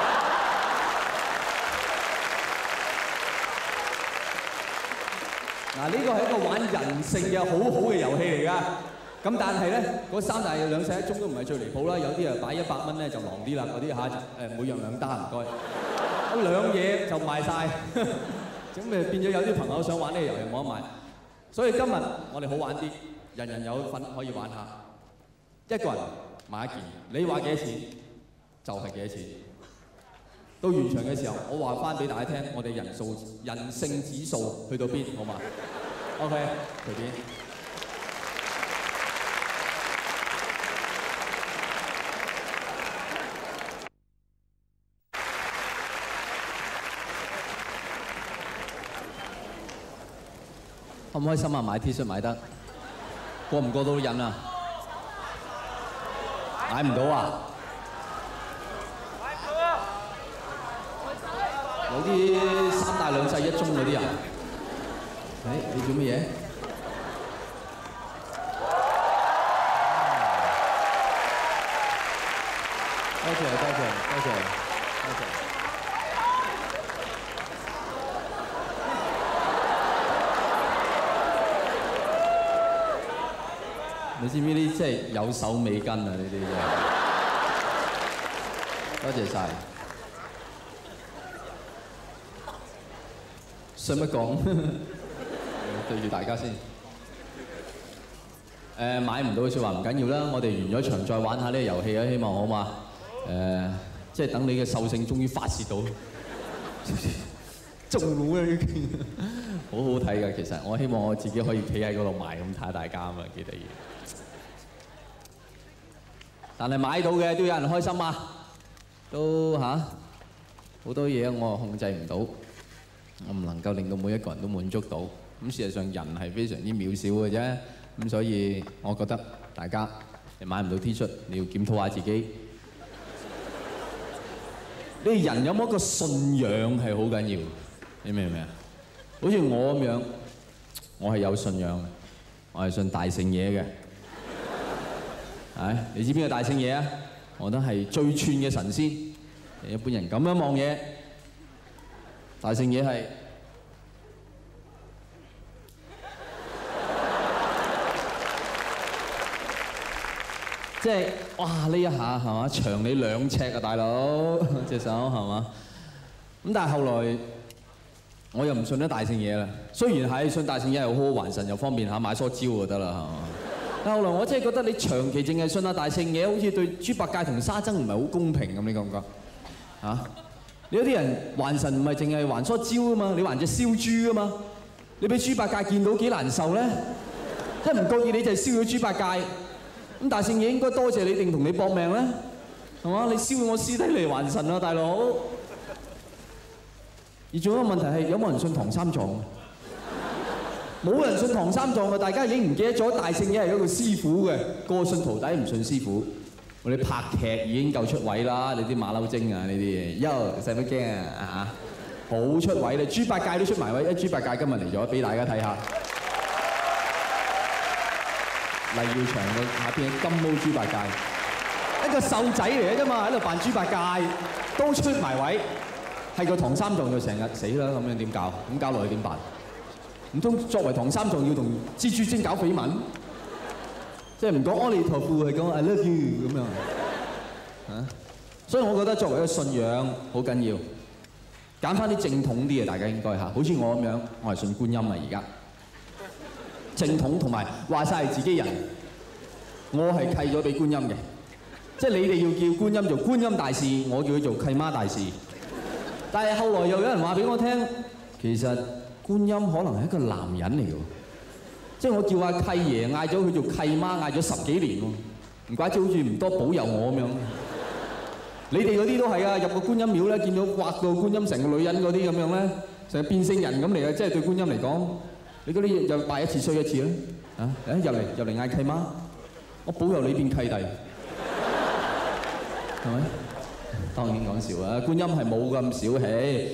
嗱，呢個係一個玩人性嘅好好嘅遊戲嚟㗎。咁但係咧，嗰三大兩細一盅都唔係最離譜啦。有啲啊擺一百蚊咧就狼啲啦，嗰啲嚇誒每樣兩單唔該。一兩嘢就賣晒。咁誒變咗有啲朋友想玩呢個遊戲冇得買。所以今日我哋好玩啲，人人有份可以玩下。一個人買一件，你話幾多錢就係幾多錢。到完場嘅時候，我話翻俾大家聽，我哋人數人性指數去到邊，好嘛 ？OK， 隨便。開唔開心啊？買 T 恤買得，過唔過到癮啊？買唔到啊？ 有啲三大兩細一中嗰啲人。誒，你做乜嘢？多謝多謝多謝多謝。你知唔知呢啲真係有手尾根啊？呢啲真係。多謝晒。使乜講？對住大家先。誒買唔到嘅説話唔緊要啦，我哋完咗場再玩下呢個遊戲啊，希望好嘛？誒，即係等你嘅獸性終於發泄到，中腦啊！好好睇㗎，其實我希望我自己可以企喺嗰度賣咁睇下大家啊嘛，幾得意。但係買到嘅都有人開心啊，都嚇好多嘢我控制唔到，我唔能夠令到每一個人都滿足到。咁事實上人係非常之渺小嘅啫，咁所以我覺得大家你買唔到 T 恤，你要檢討下自己。你人有冇一個信仰係好緊要，你明唔明啊？好似我咁樣，我係有信仰嘅，我係信大聖爺嘅。係，你知邊個大聖爺啊？我覺得係最串嘅神仙。一般人咁樣望嘢，大聖爺係即係哇！呢一下係嘛，長你兩尺啊，大佬隻手係嘛？咁但係後來我又唔信得大聖爺啦。雖然係信大聖爺又好好還神又方便嚇，買梳蕉就得啦係嘛。但後來我真係覺得你長期淨係信下大聖爺，好似對豬八戒同沙僧唔係好公平咁，你覺唔覺？嚇！你有啲人還神唔係淨係還梳蕉啊嘛，你還隻燒豬啊嘛。你俾豬八戒見到幾難受咧？一唔覺意你就係燒咗豬八戒。咁大聖爺應該多謝你定同你搏命咧？係嘛？你燒我屍體嚟還神啊，大佬！而仲有一個問題係有冇人信唐三藏？冇人信唐三藏嘅，大家已經唔記得咗大聖爺係一個師傅嘅，個信徒弟唔信師傅。我哋拍劇已經夠出位啦，你啲馬騮精啊呢啲嘢，喲使乜驚啊嚇？好出位啦，豬八戒都出埋位，一豬八戒今日嚟咗，俾大家睇下。黎耀祥嘅下邊嘅金毛豬八戒，一個瘦仔嚟嘅啫嘛，喺度扮豬八戒，都出埋位。係個唐三藏就成日死啦，咁樣點搞？咁搞落去點辦？唔通作為唐三藏要同蜘蛛精搞緋聞？即係唔講阿彌陀佛，係講 I love you 咁樣啊？所以我覺得作為一個信仰好緊要，揀翻啲正統啲嘅，大家應該嚇。好似我咁樣，我係信觀音啊而家。正統同埋話晒係自己人，我係契咗俾觀音嘅，即係你哋要叫觀音做觀音大士，我叫佢做契媽大士。但係後來又有人話俾我聽，其實觀音可能係一個男人嚟嘅喎，即係我叫阿契爺嗌咗佢做契媽，嗌咗十幾年喎，唔怪之好似唔多保佑我咁樣。你哋嗰啲都係啊，入個觀音廟咧，見到畫到觀音成個女人嗰啲咁樣咧，成個變性人咁嚟嘅，即係對觀音嚟講。你嗰啲又拜一次衰一次啦，啊！誒入嚟入嚟嗌契媽，我保佑你變契弟，係咪？當然講笑啦，觀音係冇咁小氣。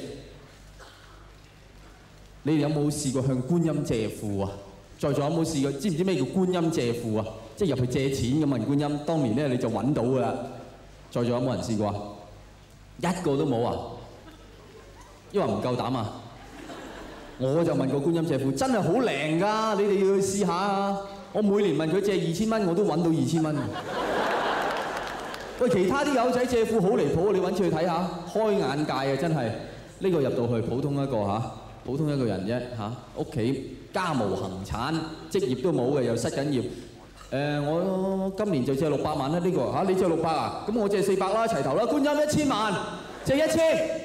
你哋有冇試過向觀音借庫啊？在座有冇試過？知唔知咩叫觀音借庫啊？即係入去借錢咁問觀音，當年咧你就揾到㗎啦。在座有冇人試過啊？一個都冇啊？因為唔夠膽啊！我就問過觀音借庫，真係好靈㗎！你哋要去試下啊！我每年問佢借二千蚊，我都揾到二千蚊。喂，其他啲友仔借庫好離譜，你揾次去睇下，開眼界啊！真係呢個入到去普通一個嚇，普通一個人啫嚇，屋企家無恆產，職業都冇嘅，又失緊業。誒，我今年就借六百萬啦，呢個嚇你借六百啊？咁我借四百啦，齊頭啦！觀音一千萬，借一千。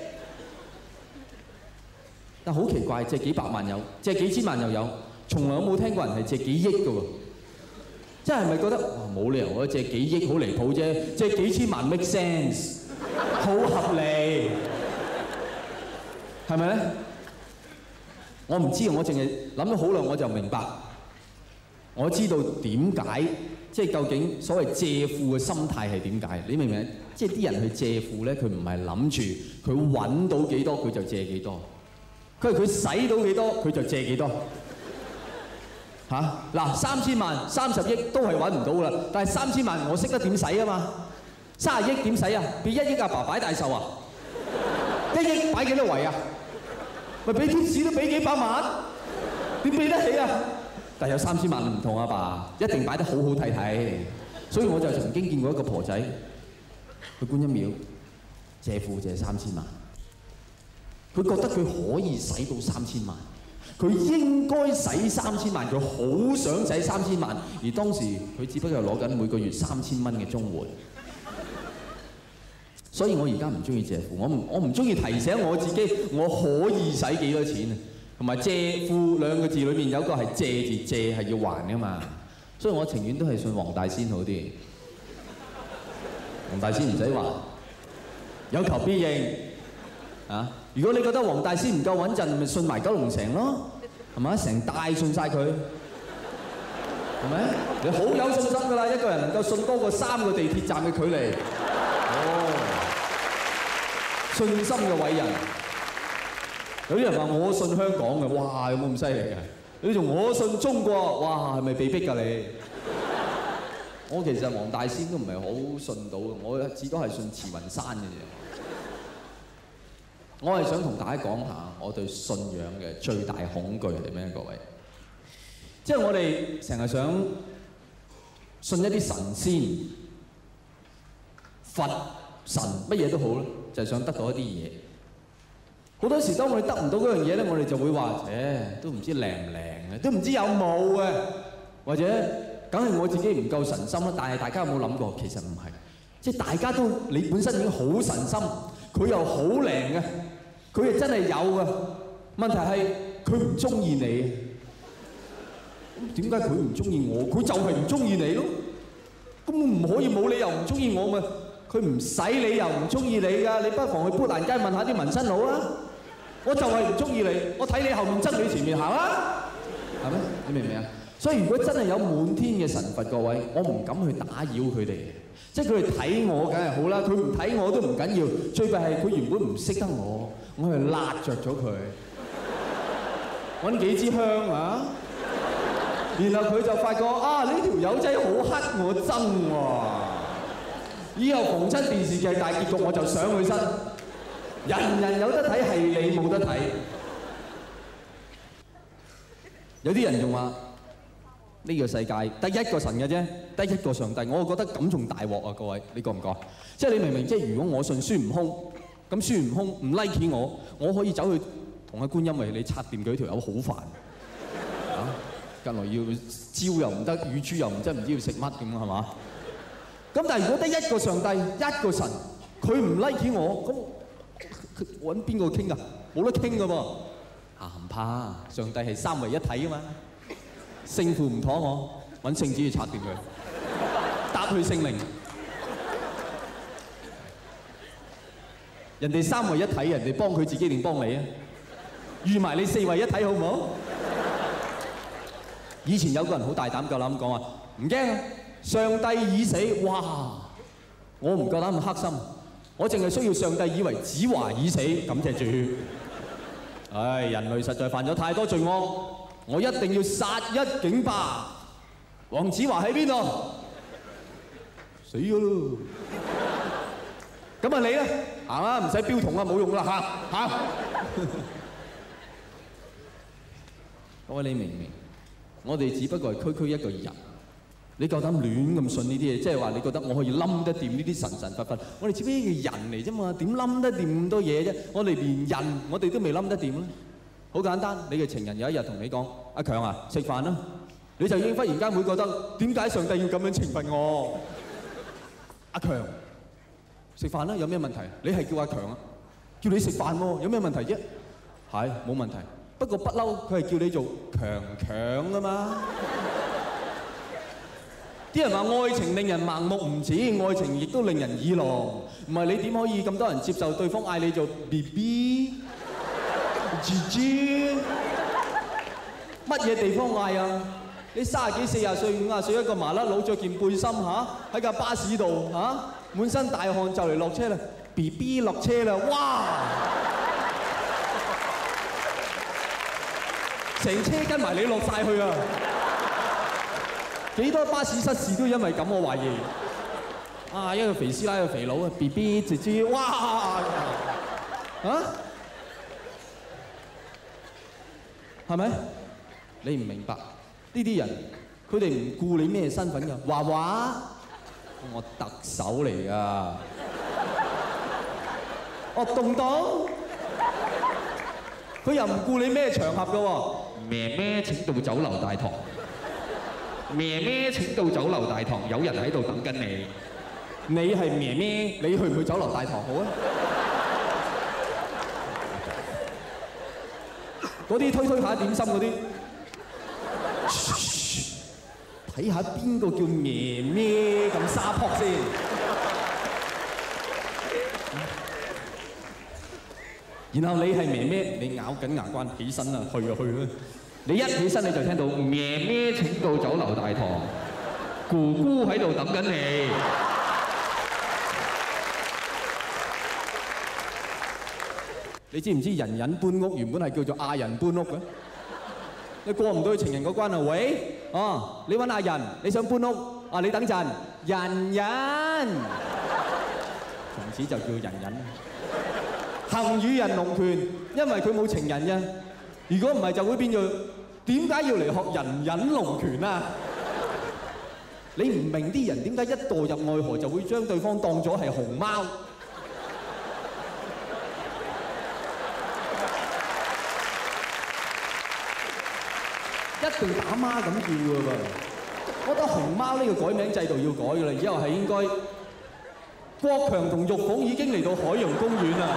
但好奇怪，借幾百萬有，借幾千萬又有，從來有冇聽過人係借幾億嘅喎？即係咪覺得冇理由啊？借幾億好離譜啫，借幾千萬 make sense， 好合理，係咪咧？我唔知，我淨係諗咗好耐，我就明白，我知道點解即係究竟所謂借庫嘅心態係點解？你明唔明？即係啲人去借庫咧，佢唔係諗住佢揾到幾多佢就借幾多，佢係佢使到幾多佢就借幾多。嚇嗱，三千萬、三十億都係揾唔到噶啦，但係三千萬我識得點使啊嘛，三十億點使啊？俾一億阿爸擺大壽啊？一億擺幾多圍啊？咪俾貼士都俾幾百萬，點俾得起啊？但係有三千萬唔同啊爸，一定擺得好好睇睇。所以我就曾經見過一個婆仔去觀音廟借庫借三千萬，佢覺得佢可以使到三千萬。佢應該使三千萬，佢好想使三千萬，而當時佢只不過係攞緊每個月三千蚊嘅綜援。所以我而家唔中意借庫，我唔我唔中意提醒我自己我可以使幾多錢啊，同埋借庫兩個字裏面有一個係借字，借係要還噶嘛，所以我情願都係信黃大仙好啲。黃大仙唔使還，有求必應啊！如果你覺得黃大仙唔夠穩陣，咪信埋九龍城咯，係咪？成大信晒佢，係咪？你好有信心㗎啦，一個人能夠信多過三個地鐵站嘅距離。哦，信心嘅偉人。有啲人話我信香港嘅，哇，有冇咁犀利嘅？你仲我信中國，哇，係咪被逼㗎你？我其實黃大仙都唔係好信到嘅，我至多係信慈雲山嘅啫。我係想同大家講下我對信仰嘅最大恐懼係咩？各位，即係我哋成日想信一啲神仙、佛、神乜嘢都好啦，就係想得到一啲嘢。好多時當我哋得唔到嗰樣嘢咧，我哋就會話：誒，都唔知靈唔靈嘅，都唔知有冇嘅，或者梗係我自己唔夠神心啦。但係大家有冇諗過，其實唔係，即係大家都你本身已經好神心，佢又好靈嘅。佢係真係有嘅，問題係佢唔中意你。咁點解佢唔中意我？佢就係唔中意你咯。咁唔可以冇理由唔中意我咪？佢唔使理由唔中意你㗎。你不妨去砵蘭街問下啲紋身佬啊。我就係唔中意你，我睇你後面憎你前面行啊，係咪？你明唔明啊？所以如果真係有滿天嘅神佛，各位，我唔敢去打擾佢哋。即係佢哋睇我梗係好啦，佢唔睇我都唔緊要。最弊係佢原本唔識得我。我係辣着咗佢，揾幾支香啊，然後佢就發覺啊，呢條友仔好黑我憎喎，以後逢親電視劇大結局我就上佢身，人人有得睇，係你冇得睇。有啲人仲話呢個世界得一個神嘅啫，得一個上帝，我覺得咁仲大鑊啊！各位，你覺唔覺？即係你明唔明？即係如果我信孫悟空。咁孫悟空唔 like 我，我可以走去同阿觀音為你拆掂佢條友好煩啊！近來要蕉又唔得，乳豬又唔得，唔知要食乜咁係嘛？咁但係如果得一個上帝，一個神，佢唔 like 我，咁揾邊個傾㗎？冇得傾㗎噃！啊唔怕，上帝係三位一體㗎嘛，聖父唔妥我，揾聖子去拆掂佢，搭去聖靈。人哋三位一體，人哋幫佢自己定幫你啊？預埋你四位一體好唔好？以前有個人好大膽夠膽講話，唔驚啊！上帝已死，哇！我唔夠膽咁黑心，我淨係需要上帝以為子華已死，感謝主。唉，人類實在犯咗太多罪惡，我一定要殺一儆百。黃子華喺邊度？死咗咯！咁啊你咧？行啦，唔使標同啦，冇用啦，行行。各位你明唔明？我哋只不過係區區一個人，你夠膽亂咁信呢啲嘢，即係話你覺得我可以冧得掂呢啲神神佛佛，我哋只不過係人嚟啫嘛，點冧得掂咁多嘢啫？我哋連人我哋都未冧得掂啦。好簡單，你嘅情人有一日同你講：阿強啊，食飯啦，你就已經忽然間會覺得點解上帝要咁樣懲罰我？阿強。食飯啦，有咩問題？你係叫阿強啊，叫你食飯喎，有咩問題啫？係冇問題，不過不嬲佢係叫你做強強啊嘛。啲人話愛情令人盲目，唔止，愛情亦都令人耳聾。唔係你點可以咁多人接受對方嗌你做 B B、G G？乜嘢地方嗌啊？ 你三十幾四十歲五十歲一個麻甩佬着件背心嚇，喺架巴士度嚇，滿身大汗就嚟落車啦 ，B B 落車啦，哇！成車跟埋你落晒去啊！幾多巴士失事都因為咁，我懷疑。啊，一個肥師奶，一個肥佬啊 ，B B 姐姐，哇！啊？係咪？你唔明白呢啲人，佢哋唔顧你咩身份㗎。華華，我特首嚟㗎。哦，棟棟，佢又唔顧你咩場合㗎喎。 咩咩請到酒樓大堂，咩咩請到酒樓大堂，有人喺度等緊你。 你係咩咩？你去唔去酒樓大堂好啊？嗰啲推推下點心嗰啲，睇下邊個叫咩咩咁沙撲先。然後你係咩咩？你咬緊牙關起身啦，去啊去啦！你一起身你就聽到咩咩請到酒樓大堂，姑姑喺度等緊你。 你知唔知人人搬屋原本係叫做亞人搬屋嘅？你過唔到去情人嗰關啊？喂，哦，你揾亞人，你想搬屋啊？你等陣，人人，從此就叫人人。行與人龍拳，因為佢冇情人啫。如果唔係就會變做點解要嚟學人人龍拳啊？你唔明啲人點解一墮入愛河就會將對方當咗係熊貓？一定打孖咁叫㗎噃！我覺得熊貓呢個改名制度要改㗎啦，以後係應該國強同玉鳳已經嚟到海洋公園啦。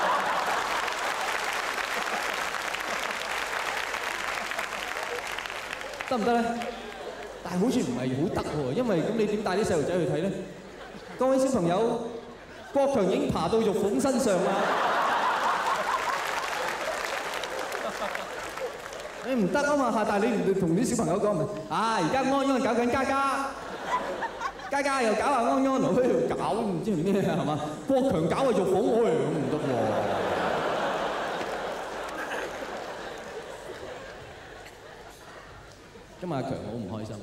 得唔得咧？但係好似唔係好得喎，因為咁你點帶啲細路仔去睇咧？各位小朋友，國強已經爬到玉鳳身上啦。你唔得啊嘛嚇！但係你唔同啲小朋友講咪啊！而家安安搞緊嘉嘉，嘉嘉又搞下安安，喺度搞唔知係咩係嘛？國強搞個玉鳳，哎咁唔得喎！今日阿強好唔開心，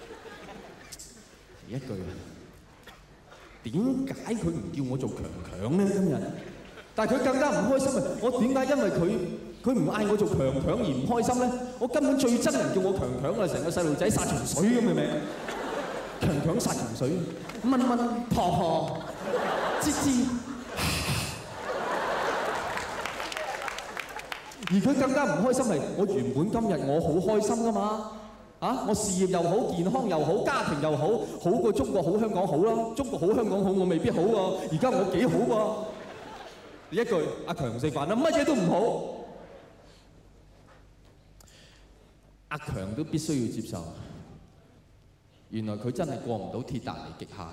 一句啊！點解佢唔叫我做強強咧？今日，但係佢更加唔開心啊！我點解因為佢？佢唔嗌我做強強而唔開心咧？我根本最憎人叫我強強啊！成個細路仔殺蟲水咁嘅名，強強殺蟲水，蚊蚊婆婆，吱吱。而佢更加唔開心係，我原本今日我好開心噶嘛，啊！我事業又好，健康又好，家庭又好，好過中國好香港好啦。中國好香港好，我未必好喎。而家我幾好喎？你一句阿強食飯啦，乜嘢都唔好。阿強都必須要接受，原來佢真係過唔到鐵達尼極限。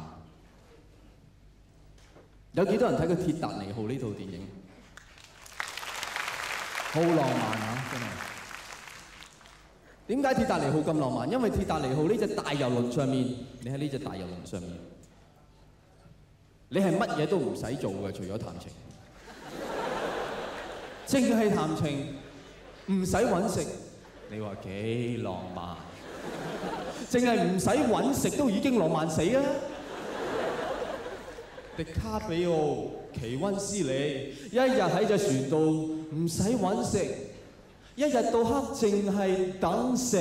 有幾多人睇過《鐵達尼號》呢套電影？好浪漫啊！真係。點解鐵達尼號咁浪漫？因為鐵達尼號呢隻大郵輪上面，你喺呢隻大郵輪上面，你係乜嘢都唔使做嘅，除咗談情。淨係談情，唔使揾食。你話幾浪漫？淨係唔使揾食都已經浪漫死啊！迪卡比奧、奇溫斯里，一日喺隻船度唔使揾食，一日到黑淨係等食。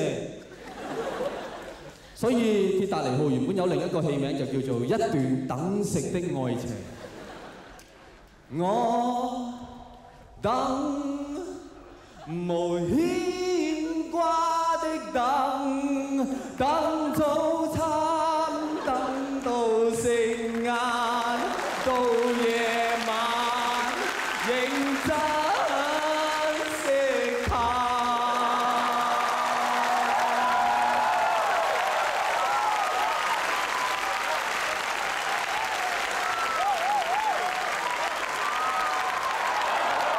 所以鐵達尼號原本有另一個戲名就叫做《一段等食的愛情》。我等無牽掛的等，等早餐，等到食晏，到夜晚認真食飯。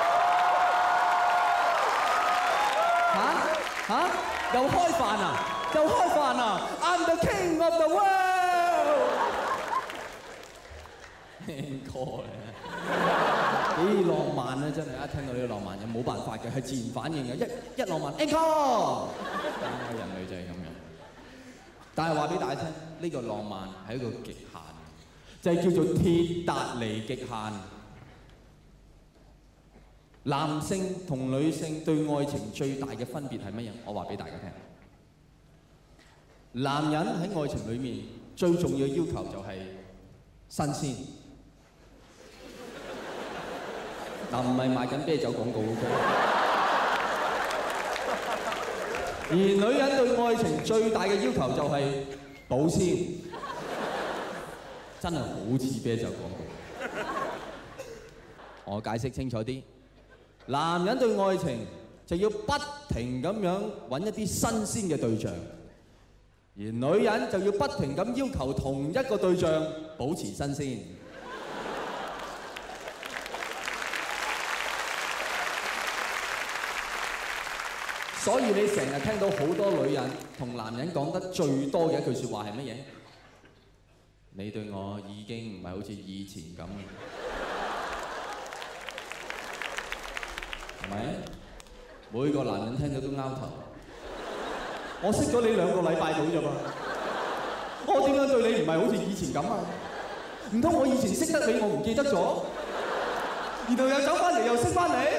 嚇？又開飯啊！ 就開飯啦 ！I'm the king of the world。Encore 幾浪漫啊！真係一聽到呢個浪漫嘢冇辦法嘅，係自然反應嘅。一一浪漫 Encore， 人類就係咁樣。但係話俾大家聽，呢個浪漫係一個極限，就係叫做鐵達尼極限。男性同女性對愛情最大嘅分別係乜嘢？我話俾大家聽。男人喺愛情裏面最重要嘅要求就係新鮮。嗱，唔係賣緊啤酒廣告 OK。而女人對愛情最大嘅要求就係保鮮，真係好似啤酒廣告。我解釋清楚啲，男人對愛情就要不停咁樣揾一啲新鮮嘅對象，而女人就要不停咁要求同一個對象保持新鮮。所以你成日聽到好多女人同男人講得最多嘅一句説話係乜嘢？你對我已經唔係好似以前咁，係咪？每個男人聽到都拗頭。我識咗你兩個禮拜到啫嘛，我點樣對你唔係好似以前咁啊？唔通我以前識得你，我唔記得咗，然後又走翻嚟又識翻你？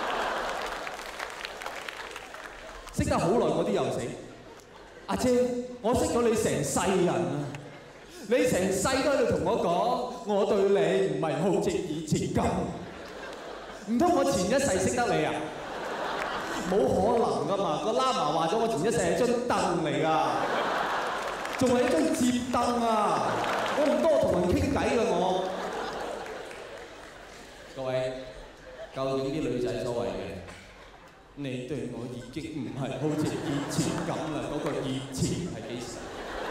識得好耐嗰啲又死，阿姐，我識咗你成世人啊！你成世都喺度同我講，我對你唔係好似以前咁。唔通我前一世識得你啊？冇可能噶嘛！個喇嘛話咗，我前一世係張凳嚟噶，仲係一張摺凳啊！我唔多同人傾偈噶我。各位，究竟啲女仔所謂嘅？你對我已經唔係好似以前咁啦，嗰個以前係幾時？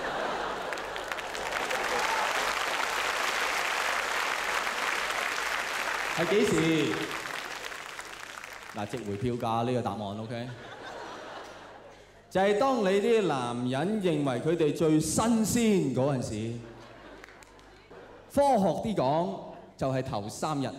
係幾時？嗱，值回票價呢個答案 OK？ 就係當你啲男人認為佢哋最新鮮嗰陣時，科學啲講就係頭三日。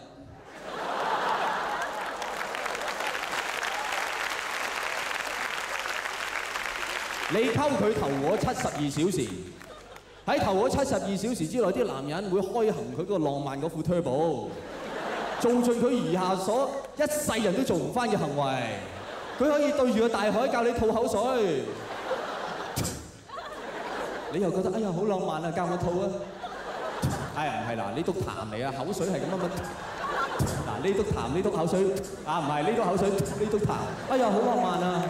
你溝佢頭嗰七十二小時，喺頭嗰七十二小時之內，啲男人會開行佢嗰個浪漫嗰副 turbo， 做盡佢餘下所一世人都做唔翻嘅行為。佢可以對住個大海教你吐口水，你又覺得哎呀好浪漫啊，教我吐啊！哎呀唔係嗱，呢篤痰嚟啊，口水係咁樣乜？嗱呢篤痰呢篤口水啊，唔係呢篤口水呢篤痰，哎呀好浪漫啊！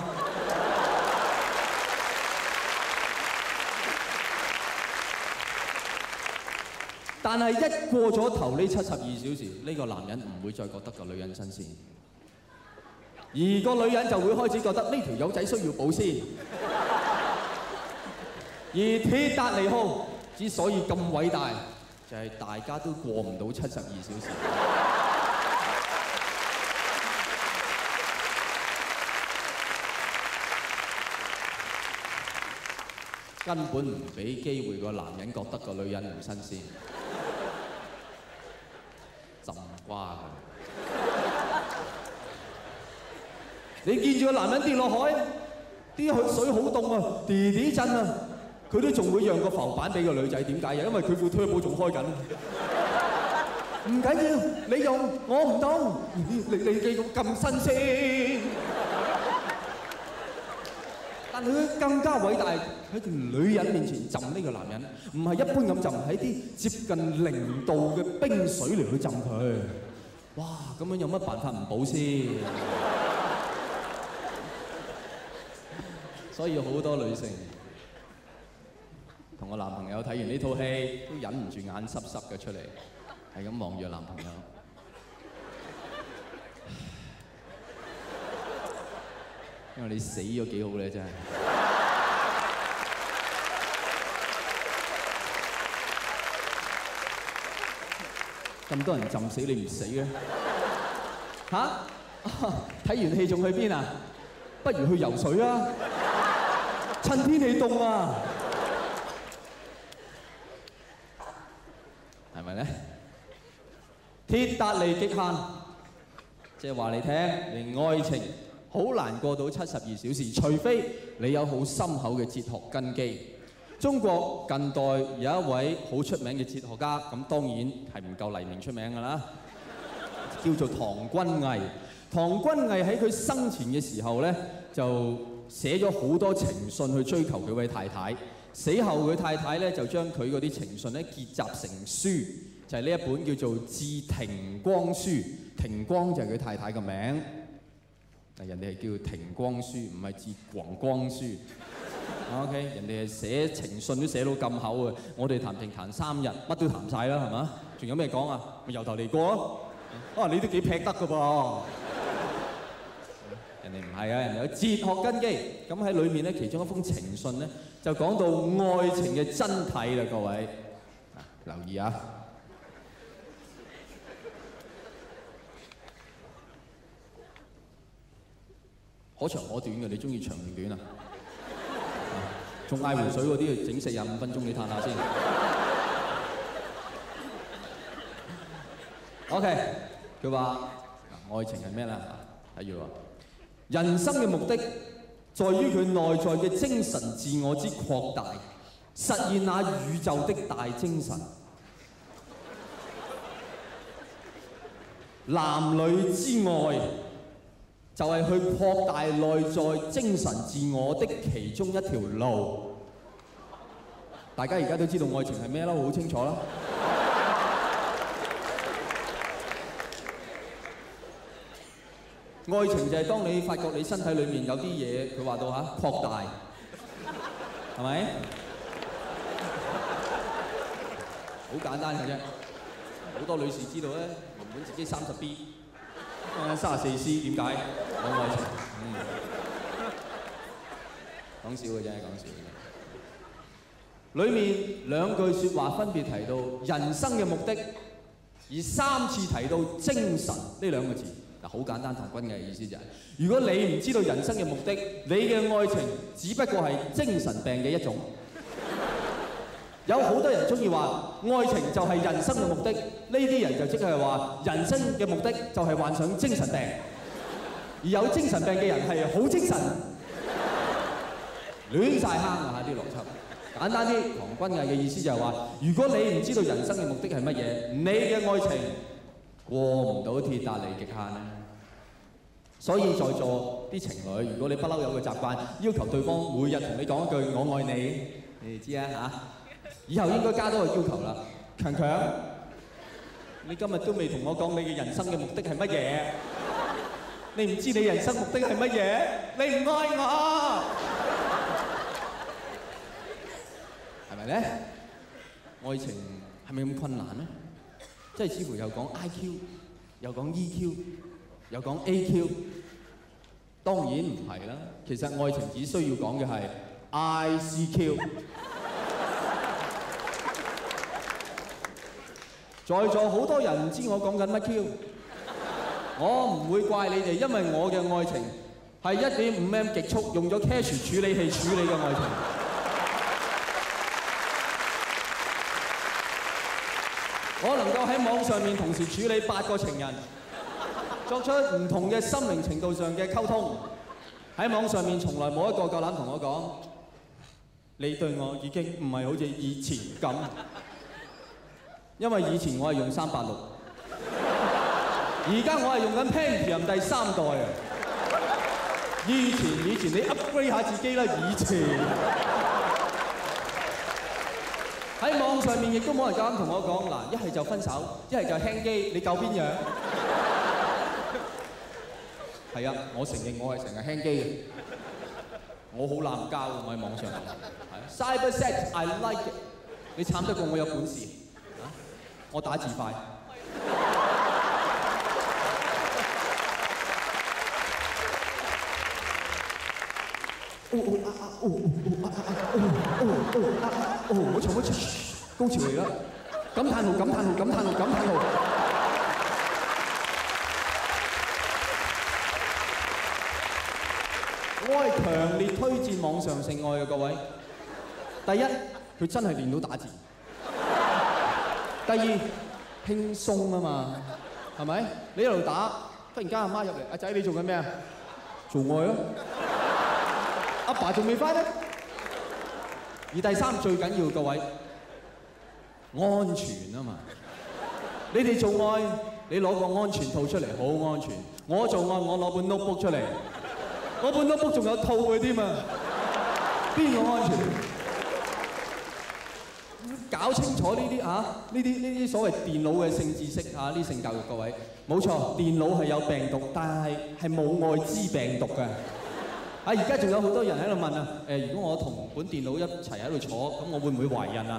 但係一過咗頭呢七十二小時，呢個男人唔會再覺得個女人新鮮，而個女人就會開始覺得呢條友仔需要保鮮。而鐵達尼號之所以咁偉大，就係大家都過唔到七十二小時，根本唔俾機會個男人覺得個女人唔新鮮。浸瓜佢！你見住個男人跌落海，啲水好凍啊，滴滴震啊，佢都仲會讓個浮板俾個女仔，點解啊？因為佢副 turbo 仲開緊。唔緊要，你用我唔凍，你你繼續咁新鮮。但係佢更加偉大，喺條女人面前浸呢個男人，唔係一般咁浸，喺啲接近零度嘅冰水嚟去浸佢。哇！咁樣有乜辦法唔保鮮？所以好多女性同我男朋友睇完呢套戲，都忍唔住眼濕濕嘅出嚟，係咁望住男朋友。因為你死咗幾好咧，真係。咁多人浸死你唔死嘅？嚇？睇完戲仲去邊啊？不如去游水啊！ 趁天氣凍啊，係咪咧？鐵達尼極限，即係話你聽，你愛情好難過到七十二小時，除非你有好深厚嘅哲學根基。中國近代有一位好出名嘅哲學家，咁當然係唔夠黎明出名㗎啦，叫做唐君毅。唐君毅喺佢生前嘅時候咧，就寫咗好多情信去追求佢位太太。死後佢太太咧就將佢嗰啲情信咧結集成書，就係呢一本叫做《致庭光書》。庭光就係佢太太嘅名，但人哋係叫庭光書，唔係致黃光書。OK， 人哋係寫情信都寫到咁厚啊！我哋談情談三日，乜都談晒啦，係嘛？仲有咩講啊？咪由頭嚟過咯。啊，你都幾劈得㗎噃！人哋唔係啊，人哋有哲學根基。咁喺裏面咧，其中一封情信咧，就講到愛情嘅真諦啦，各位。啊，留意啊！可長可短嘅，你中意長定短啊？仲嗌湖水嗰啲，整四廿五分鐘，你嘆下先。OK， 佢話愛情係咩咧？睇住喎，人生嘅目的在於佢內在嘅精神自我之擴大，實現那宇宙的大精神。男女之愛就係去擴大內在精神自我的其中一條路。大家而家都知道愛情係咩啦，好清楚啦。愛情就係當你發覺你身體裏面有啲嘢，佢話到嚇擴大，係咪？好簡單嘅啫。好多女士知道咧，原本自己三十 B。三十四 C 點解？講愛情，嗯，講笑嘅啫，講笑嘅。裏面兩句説話分別提到人生嘅目的，而三次提到精神呢兩個字。嗱，好簡單，唐君毅嘅意思就係、是：如果你唔知道人生嘅目的，你嘅愛情只不過係精神病嘅一種。有好多人中意話愛情就係人生嘅目的，呢啲人就即係話人生嘅目的就係患上精神病，而有精神病嘅人係好精神，亂晒坑啊！啲邏輯簡單啲，唐君毅嘅意思就係話：如果你唔知道人生嘅目的係乜嘢，你嘅愛情過唔到鐵達尼極限咧。所以在座啲情侶，如果你不嬲有個習慣，要求對方每日同你講一句我愛你，你哋知啊嚇？以後應該加多個要求啦，強強，你今日都未同我講你嘅人生嘅目的係乜嘢？你唔知你人生目的係乜嘢？你唔愛我，係咪咧？愛情係咪咁困難咧？即係似乎又講 I Q， 又講 E Q， 又講 A Q， 當然唔係啦。其實愛情只需要講嘅係 I C Q。在座好多人唔知我講緊乜 Q， 我唔會怪你哋，因為我嘅愛情係一點五 M 極速，用咗 cash 處理器處理嘅愛情。我能夠喺網上面同時處理八個情人，作出唔同嘅心靈程度上嘅溝通。喺網上面從來冇一個夠膽同我講，你對我已經唔係好似以前咁。因為以前我係用三八六，而家我係用緊 Pentium 第三代啊！以前以前你 upgrade 下自己啦，以前喺網上面亦都冇人夠膽同我講嗱，一係就分手，一係就輕機，你夠邊樣？係啊，我承認我係成日輕機嘅，我好濫交嘅，我喺網上係 cyber sex I like it， 你慘得過我有本事。我打字快。哦哦啊啊哦哦啊啊哦哦哦啊啊哦！我唱乜？高潮嚟啦！感嘆號！感嘆號！感嘆號！感嘆號！ 我係強烈推薦網上性愛嘅各位。第一，佢真係練到打字；第二，輕鬆啊嘛，係咪？你一路打，忽然間阿媽入嚟，阿仔你做緊咩啊？做愛咯。阿爸仲未翻咧。而第三最緊要各位，安全啊嘛。你哋做愛，你攞個安全套出嚟，好安全。我做愛，我攞本 notebook 出嚟，我本 notebook 仲有套嘅添啊，邊個安全？搞清楚呢啲啊，呢啲呢啲所謂電腦嘅性知識啊，呢性教育各位，冇錯，電腦係有病毒，但係係冇愛滋病毒㗎。啊！而家仲有好多人喺度問啊，誒，如果我同本電腦一齊喺度坐，咁我會唔會懷孕啊？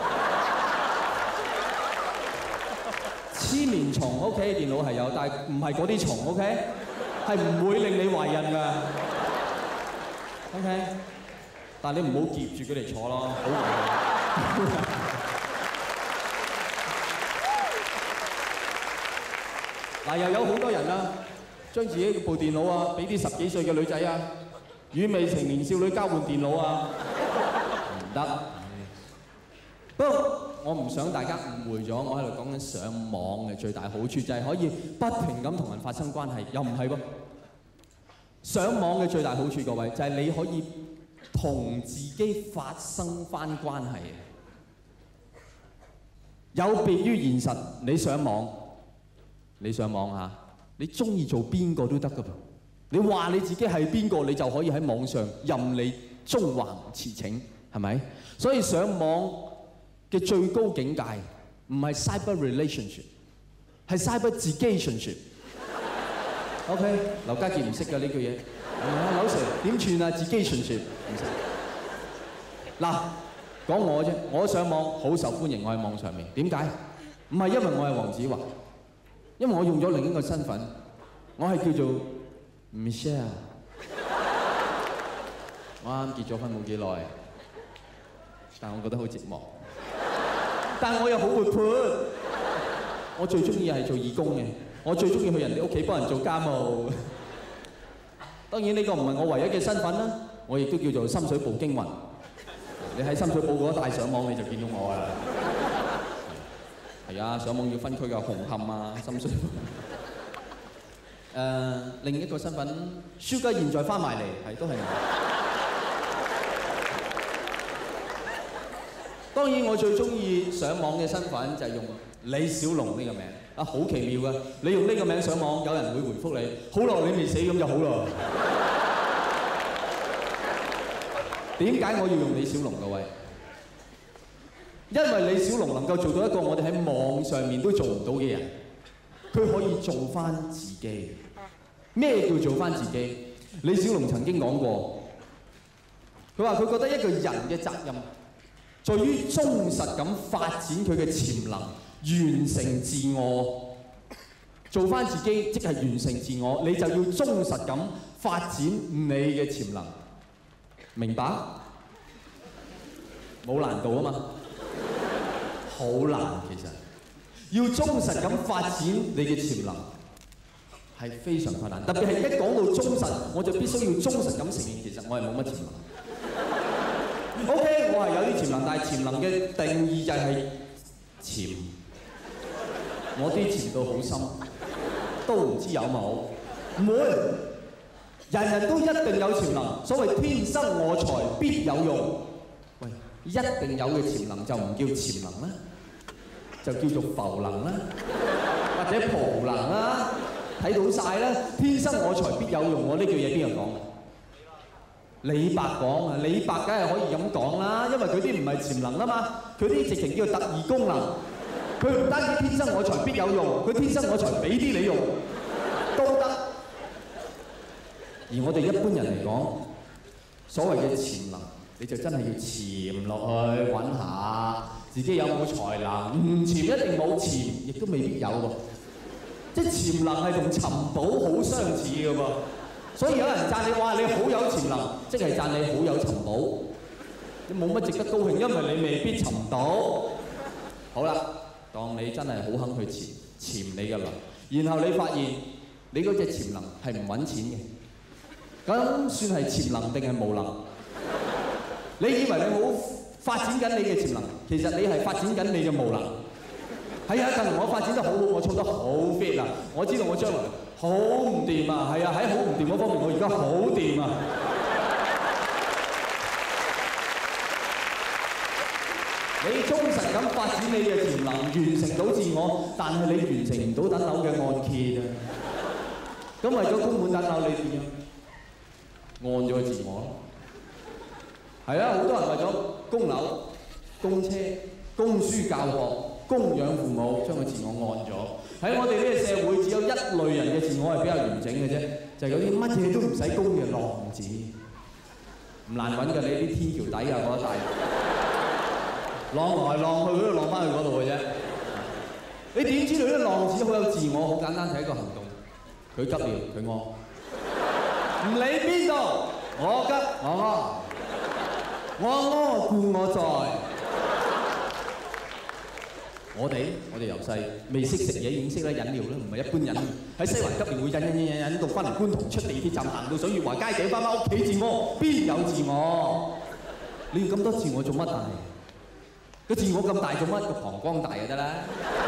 黐棉蟲 OK， 電腦係有，但係唔係嗰啲蟲 OK， 係唔會令你懷孕㗎 OK， 但係你唔好夾住佢嚟坐咯，好危險。嗱，又有好多人啊，將自己部電腦啊，俾啲十幾歲嘅女仔啊，與未成年少女交換電腦啊，唔得。不過我唔想大家誤會咗，我喺度講緊上網嘅最大好處就係可以不停咁同人發生關係，又唔係喎。上網嘅最大好處，各位就係你可以同自己發生翻關係。有別於現實，你上網，你上網嚇，你中意做邊個都得㗎噃。你話你自己係邊個，你就可以喺網上任你縱橫馳騁，係咪？所以上網嘅最高境界唔係 cyber relationship， 係 cyber relationship。OK， 劉家傑唔識㗎呢句嘢。劉 Sir 點串啊 relationship 唔識。嗱，講我啫，我上網好受歡迎，我喺網上面。點解？唔係因為我係黃子華，因為我用咗另一個身份，我係叫做 Michelle。我啱結咗婚冇幾耐，但我覺得好寂寞。但我又好活潑，我最中意係做義工嘅，我最中意去人哋屋企幫人做家務。當然呢個唔係我唯一嘅身份啦，我亦都叫做深水埗驚魂。你喺深水埗嗰帶上網你就見到我啦。係啊，上網要分區㗎，紅磡啊、深水埗。誒、uh, 另一個身份 ，Sugar 現在翻埋嚟，係都係我。當然我最中意上網嘅身份就係用李小龍呢個名，啊好奇妙㗎！你用呢個名上網，有人會回覆你，好耐你未死咁就好啦。點解我要用李小龍各位？因為李小龍能夠做到一個我哋喺網上面都做唔到嘅人，佢可以做翻自己。咩叫做翻自己？李小龍曾經講過，佢話佢覺得一個人嘅責任，在於忠實咁發展佢嘅潛能，完成自我。做翻自己即係完成自我，你就要忠實咁發展你嘅潛能。明白？冇難度啊嘛，好難其實。要忠實咁發展你嘅潛能係非常困難，特別係一講到忠實，我就必須要忠實咁承認，其實我係冇乜潛能。OK， 我係有啲潛能，但係潛能嘅定義就係潛。我啲潛到好深，都唔知有冇。唔會。人人都一定有潛能，所謂天生我材必有用。喂，一定有嘅潛能就唔叫潛能啦，就叫做浮能啦，或者蒲能啦。睇到晒啦，天生我材必有用。我呢句嘢邊個講？李白講啊，李白梗係可以咁講啦，因為佢啲唔係潛能啊嘛，佢啲直情叫特異功能。佢唔單止天生我材必有用，佢天生我材俾啲你用都得。而我哋一般人嚟講，所謂嘅潛能，你就真係要潛落去揾下自己有冇才能。唔潛一定冇，潛亦都未必有喎。即係潛能係同尋寶好相似嘅噃。所以有人讚你話你好有潛能，即係讚你好有尋寶。你冇乜值得高興，因為你未必尋到。好啦，當你真係好肯去潛潛你嘅能，然後你發現你嗰隻潛能係唔揾錢嘅。 咁算係潛能定係無能？你以為你好發展緊你嘅潛能，其實你係發展緊你嘅無能。係啊，近年我發展得好好，我操得好 fit 啊！我知道我將來好唔掂啊！係啊，喺好唔掂嗰方面，我而家好掂啊！你忠實咁發展你嘅潛能，完成到自我，但係你完成唔到等樓嘅按揭啊！咁為咗供滿等樓，你點樣？按咗個自我咯。係啊，好多人為咗供樓、供車、供書教學、供養父母，將個自我按咗。喺我哋呢個社會，只有一類人嘅自我係比較完整嘅啫，就係有啲乜嘢都唔使供嘅浪子，唔難揾㗎。你啲天橋底啊，嗰一帶，浪來浪去，嗰度浪翻去嗰度嘅啫。你點知道呢啲浪子好有自我？好簡單，睇一個行動，佢急尿，佢屙，唔理邊度，我急我屙，我屙故我在。我哋我哋由細未識食嘢已經識得忍尿啦，唔係一般人。喺西環急尿會忍忍忍忍忍到翻嚟觀塘出地鐵站，行到水月華街頂翻返屋企自屙，邊有自我？你要咁多自我做乜大？個自我咁大做乜？個膀胱大就得啦。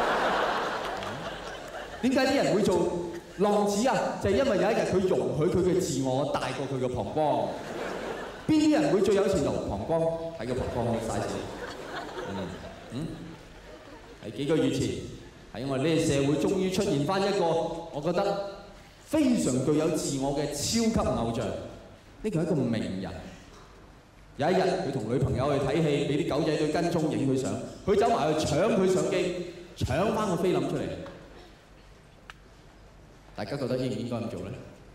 點解啲人會做浪子啊？就係因為有一日佢容許佢嘅自我大過佢嘅膀胱。邊啲人會最有錢度？膀胱喺個膀胱嘅 size。嗯嗯。係幾個月前，喺我哋呢個社會終於出現翻一個我覺得非常具有自我嘅超級偶像。呢個係一個名人。有一日佢同女朋友去睇戲，俾啲狗仔隊跟蹤影佢相，佢走埋去搶佢相機，搶翻個菲林出嚟。大家覺得應唔應該咁做咧？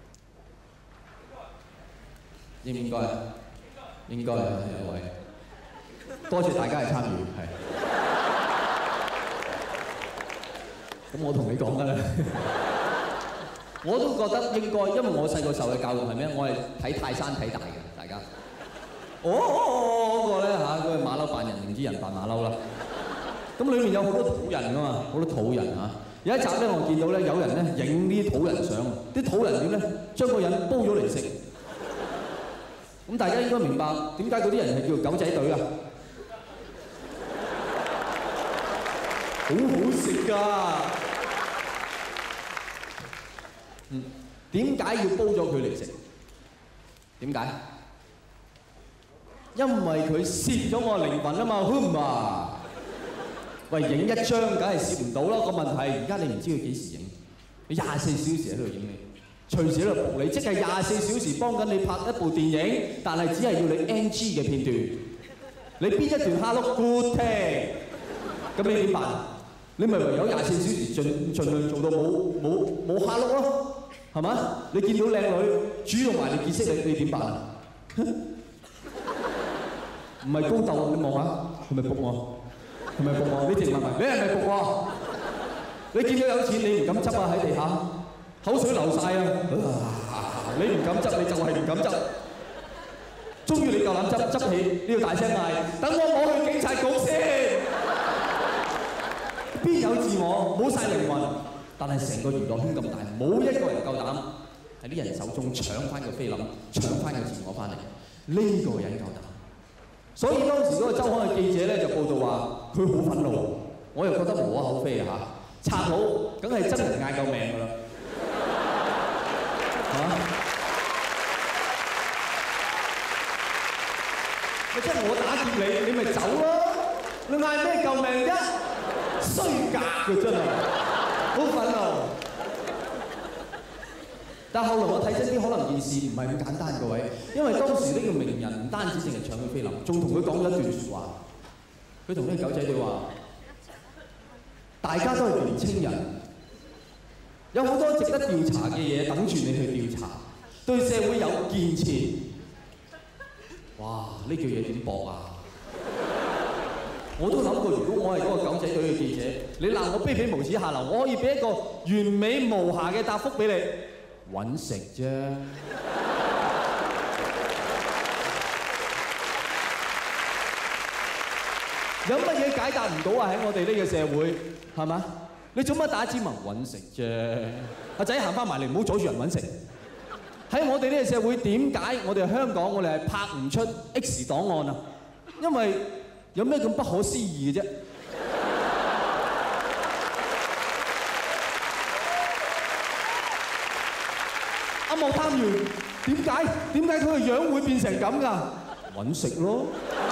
應唔應該？應該啊，有位。多謝大家嘅參與，係。咁我同你講㗎啦，我都覺得應該，因為我細個受嘅教育係咩？我係睇泰山睇大嘅，大家。哦嗰個咧嚇，嗰個馬騮扮人，定唔知人扮馬騮啦。咁裏面有好多土人㗎嘛，好多土人嚇。有一集咧，我見到咧有人咧影啲土人相，啲土人點咧將個人煲咗嚟食。咁大家應該明白點解嗰啲人係叫狗仔隊啊？好好食㗎！嗯，點解要煲咗佢嚟食？點解？因為佢攝咗我靈魂啊嘛 ，hum 啊！喂，影一張梗係攝唔到咯。個問題而家你唔知佢幾時影，你廿四小時喺度影你，隨時喺度仆你，即係廿四小時幫緊你拍一部電影，但係只係要你 N G 嘅片段。你邊一段蝦碌 good 聽，咁你點辦？你咪唯有廿四小時盡盡量做到冇冇冇蝦碌咯，係嘛？你見到靚女主動埋你結識你，你點辦啊？唔係高竇，你望下，係咪仆我？係咪仆我？你直問問，你係咪仆我？你見到有錢，你唔敢執啊喺地下，口水流晒啊！你唔敢執，你就係唔敢執。終於你夠膽執，執起你要大聲嗌，等我摸去警察局先。邊有自我？冇晒靈魂，但係成個娛樂圈咁大，冇一個人夠膽喺啲人手中搶翻個菲林，搶翻個自我翻嚟。呢個人夠膽。所以當時嗰個週刊嘅記者咧就報道話佢好憤怒，我又覺得無可厚非啊嚇！賊佬梗係真人嗌救命㗎啦，嚇！咪即係我打劫你，你咪走咯！你嗌咩救命啫？衰格佢真係，好憤怒。但後來我睇真啲，可能件事唔係咁簡單，各位，因為當時呢個名人唔單止淨係搶佢菲林，仲同佢講咗一段説話。佢同呢個狗仔隊話：大家都係年青人，有好多值得調查嘅嘢等住你去調查，對社會有建設。哇！呢句嘢點駁啊？我都諗過，如果我係嗰個狗仔隊嘅記者，你鬧我卑鄙無恥下流，我可以俾一個完美無瑕嘅答覆俾你。揾食啫，有乜嘢解答唔到啊？喺我哋呢個社會，係嘛？你做乜打支文揾食啫？阿仔行翻埋嚟，唔好阻住人揾食。 喺我哋呢個社會，點解我哋香港我哋係拍唔出 X 檔案啊？因為有咩咁不可思議嘅啫？阿莫探員點解點解佢個樣會變成咁㗎？揾食咯。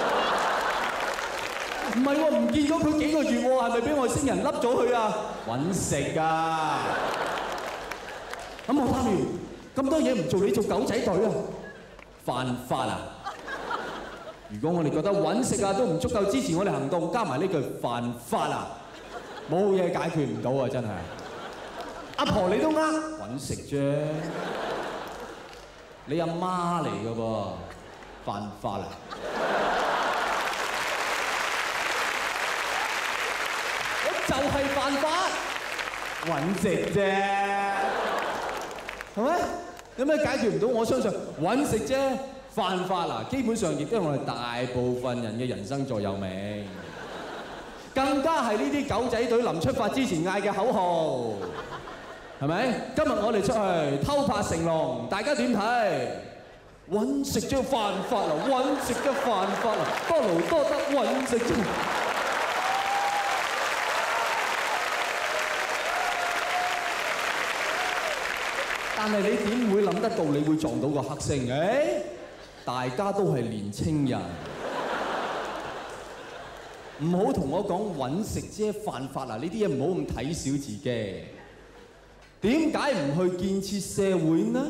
唔係喎，唔見咗佢幾個月喎，係咪俾外星人笠咗佢啊？揾食啊！咁莫探員咁多嘢唔做，你做狗仔隊啊？犯法啊！如果我哋覺得揾食啊都唔足夠支持我哋行動，加埋呢句犯法啊，冇嘢解決唔到啊！真係。阿婆你都呃揾食啫，你阿媽嚟㗎噃，犯法啊！就係犯法，揾食啫，係咪？有咩解決唔到？我相信揾食啫，犯法嗱，基本上亦都係我哋大部分人嘅人生座右銘，更加係呢啲狗仔隊臨出發之前嗌嘅口號，係咪？今日我哋出去偷拍成龍，大家點睇？揾食啫犯法啦，揾食啫犯法啦，多勞多得揾食啫。但係你點會諗得到你會撞到個黑星？誒，大家都係年青人，唔好同我講揾食啫犯法啊！呢啲嘢唔好咁睇小自己。點解唔去建設社會呢？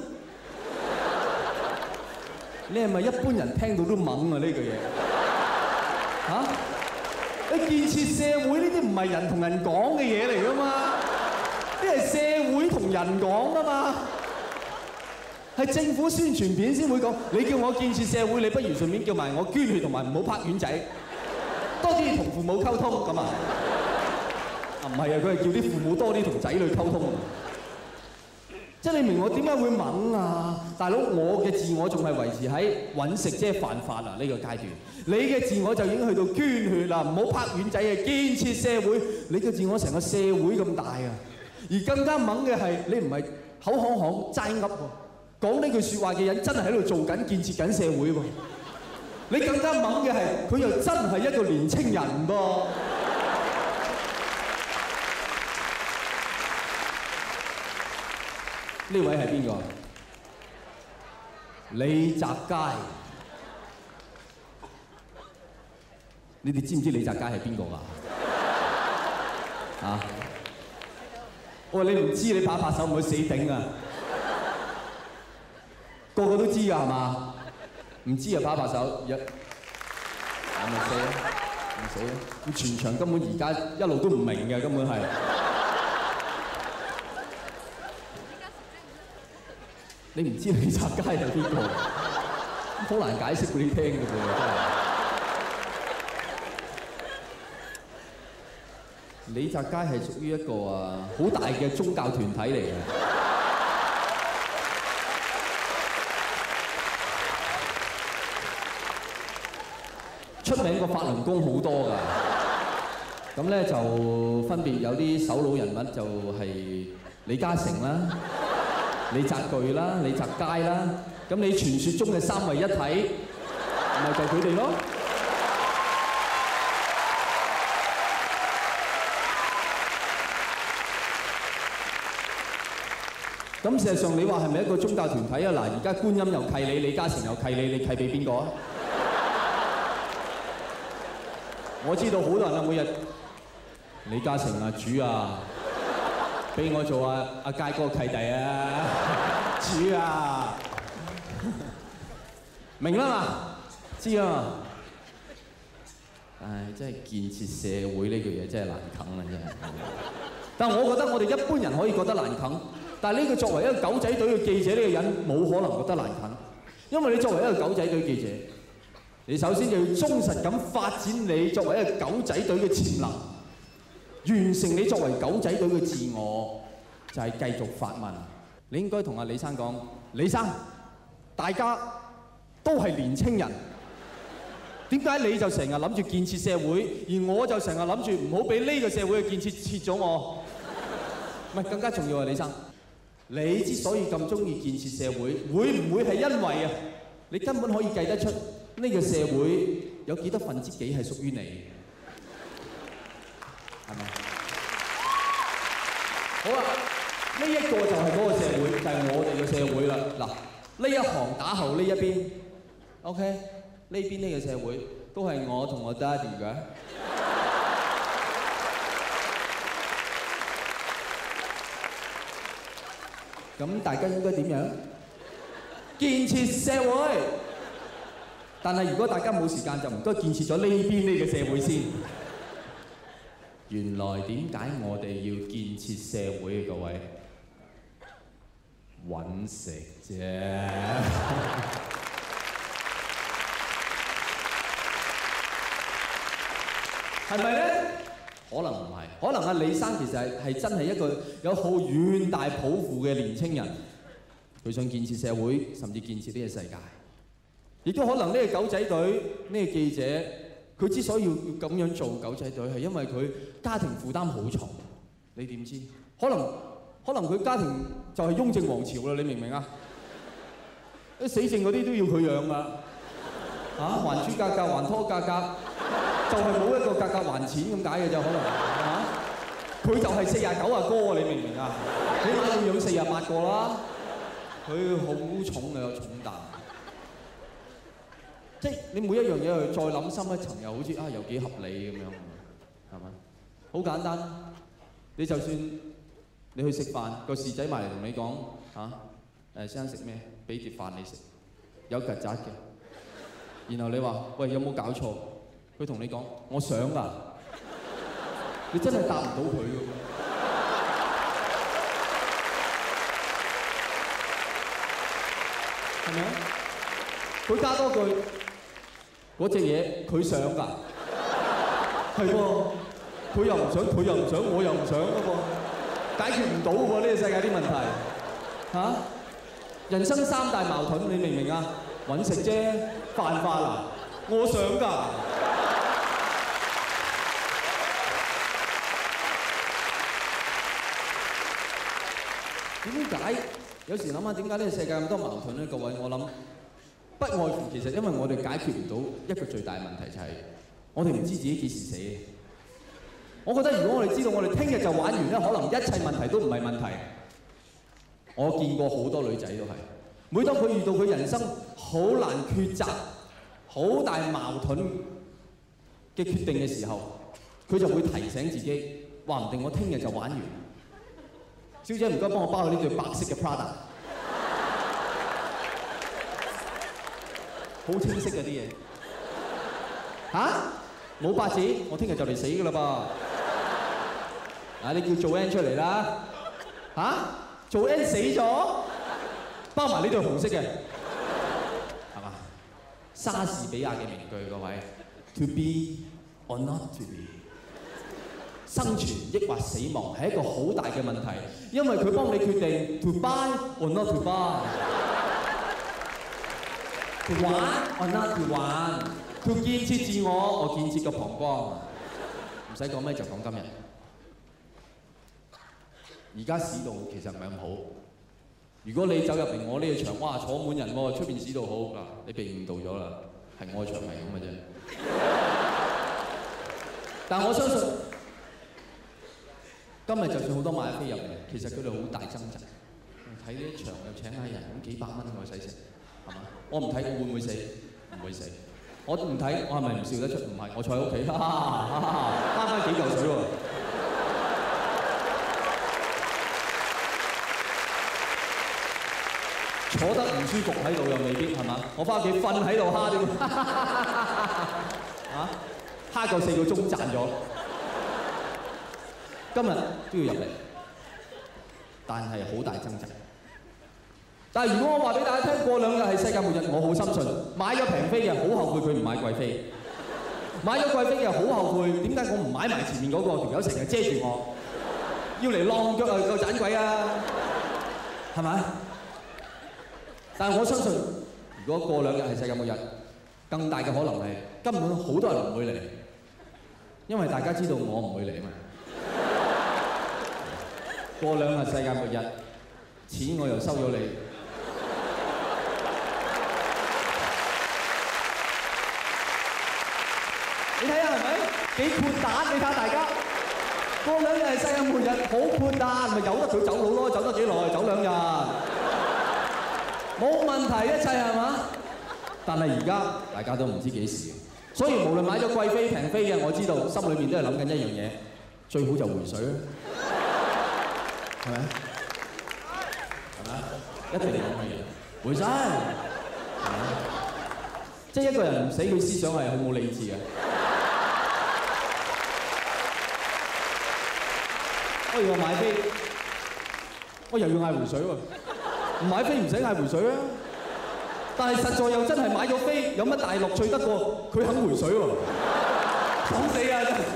你係咪一般人聽到都懵啊？呢句嘢嚇？你建設社會呢啲唔係人同人講嘅嘢嚟㗎嘛？呢係社會同人講㗎嘛？係政府宣傳片先會講，你叫我建設社會，你不如順便叫埋我捐血同埋唔好拍丸仔，多啲同父母溝通咁啊？啊唔係啊，佢係叫啲父母多啲同仔女溝通。即係你明我點解會懵啊？大佬，我嘅自我仲係維持喺揾食啫犯法啊呢個階段，你嘅自我就已經去到捐血啦，唔好拍丸仔啊！建設社會，你嘅自我成個社會咁大啊！而更加懵嘅係，你唔係口行行齋噏喎。講呢句説話嘅人真係喺度做緊建設緊社會喎，你更加猛嘅係佢又真係一個年青人噃。呢位係邊個？李澤楷。你哋知唔知李澤楷係邊個㗎？啊？我話你唔知，你拍拍手唔會死頂啊！個個都知㗎係嘛？唔知啊，拍拍手，一咁咪死咯，唔死咯。咁全場根本而家一路都唔明嘅，根本係。你唔知李澤楷係邊個？好難解釋俾你聽嘅喎，真係。李澤楷係屬於一個啊好大嘅宗教團體嚟嘅。出名個法輪功好多㗎，咁咧就分別有啲首腦人物就係李嘉誠啦、李澤鉅啦、李澤楷啦，咁你傳説中嘅三位一體，咪就係佢哋咯。咁事實上你話係咪一個宗教團體啊？嗱，而家觀音又契你，李嘉誠又契你，你契俾邊個啊？我知道好多人啊，每日李嘉誠啊，主啊，俾我做啊阿佳哥契弟啊，主啊，明啦嘛，知啊嘛。唉，真係建設社會呢句嘢真係難啃啊，真係。但係我覺得我哋一般人可以覺得難啃，但係呢個作為一個狗仔隊嘅記者呢個人冇可能覺得難啃，因為你作為一個狗仔隊記者。你首先就要忠實咁發展你作為一個狗仔隊嘅潛能，完成你作為狗仔隊嘅自我，就係繼續發問。你應該同阿李生講，李生，大家都係年青人，點解你就成日諗住建設社會，而我就成日諗住唔好俾呢個社會嘅建設切咗我？唔係，更加重要啊，李生， 你之所以咁中意建設社會，會唔會係因為啊？你根本可以計得出呢個社會有幾多分之幾係屬於你，係咪？好啦，呢一個就係嗰個社會，就係我哋嘅社會啦。嗱，呢一行打後呢一邊 ，OK， 呢邊呢個社會都係我同我爹哋嘅。咁大家應該點樣？建設社會。但係如果大家冇時間，就唔該建設咗呢邊呢個社會先。原來點解我哋要建設社會嘅各位？揾食啫。係咪咧？可能唔係，可能阿李生其實係係真係一個有好遠大抱負嘅年青人，佢想建設社會，甚至建設呢個世界。亦都可能呢個狗仔隊呢個記者，佢之所以要要咁樣做狗仔隊，係因為佢家庭負擔好重。你點知？可能可能佢家庭就係雍正王朝啦，你明唔明啊？啲死剩嗰啲都要佢養㗎。嚇，還珠格格，還拖格格。就係冇一個格格還錢咁解嘅啫，可能嚇。佢就係四廿九阿哥啊！你明唔明啊？起碼要養四廿八個啦。佢好重嘅重擔，即係你每一樣嘢去再諗深一層，又好似啊又幾合理咁樣，係咪？好簡單，你就算你去食飯，個侍仔埋嚟同你講嚇誒先生食咩？俾碟飯你食，有曱甴嘅。然後你話喂有冇搞錯？佢同你講，我想㗎，你真係答唔到佢㗎喎。係咪啊？佢加多句，嗰隻嘢佢想㗎，係喎，佢又唔想，佢又唔想，我又唔想㗎喎，解決唔到喎呢個世界啲問題嚇、啊。人生三大矛盾，你明唔明啊？揾食啫，犯法啦，我想㗎。點解有時諗下點解呢個世界咁多矛盾咧？各位，我諗不外乎其實因為我哋解決唔到一個最大問題，就係我哋唔知自己幾時死。我覺得如果我哋知道我哋聽日就玩完咧，可能一切問題都唔係問題。我見過好多女仔都係，每當佢遇到佢人生好難抉擇、好大矛盾嘅決定嘅時候，佢就會提醒自己：話唔定我聽日就玩完。小姐唔該幫我包佢呢對白色嘅 Prada， 好清晰嘅啲嘢。嚇？冇八字，我聽日就嚟死㗎啦噃！啊，你叫做 N 出嚟啦！嚇？做 N 死咗，包埋呢對紅色嘅，係嘛？莎士比亞嘅名句，各位 ，To be or not to be。生存抑或死亡係一個好大嘅問題，因為佢幫你決定 to buy or not to buy，to 玩 or not to 玩 ，to 建設自我，我建設個膀胱。唔使講咩就講今日。而家市道其實唔係咁好。如果你走入嚟我呢個場，哇坐滿人喎，出邊市道好嗱，你被誤導咗啦，係我場係咁嘅啫。但我相信。今日就算好多買飛入嚟，其實佢哋好大掙扎。睇呢一場又請下人，咁幾百蚊我使食，係嘛？我唔睇，我會唔會死？唔會死。我唔睇，我係咪唔笑得出？唔係，我坐喺屋企，哈哈哈哈，慳翻幾嚿水喎。坐得唔舒服喺度又未必係嘛？我翻屋企瞓喺度蝦點？啊，蝦夠四個鐘賺咗。今日都要入嚟，但係好大掙扎。但係如果我話俾大家聽，過兩日係世界末日，我好深信。買咗平飛嘅好後悔佢唔買貴飛，買咗貴飛嘅好後悔點解我唔買埋前面嗰個條友成日遮住我，要嚟晾腳啊夠盞鬼啊，係咪？但係我相信，如果過兩日係世界末日，更大嘅可能係根本好多人唔會嚟，因為大家知道我唔會嚟啊嘛。過兩日世界末日， 錢我又收咗你。你睇下係咪幾豁達？你睇下大家，過兩日係世界末日，好豁達，咪由得佢走佬咯，走得幾耐？走兩日，冇問題，一切係嘛？但係而家大家都唔知幾時，所以無論買咗貴飛平飛嘅，我知道心裏面都係諗緊一樣嘢，最好就回水啦，係咪？係咪？一定諗嘅嘢，回水，係咪？即係一個人唔死，佢思想係好冇理智嘅。我要買飛，我又要嗌回水喎。唔買飛唔使嗌回水啊！但係實在又真係買咗飛，有乜大樂趣得過佢肯回水喎？爽死啊！真係。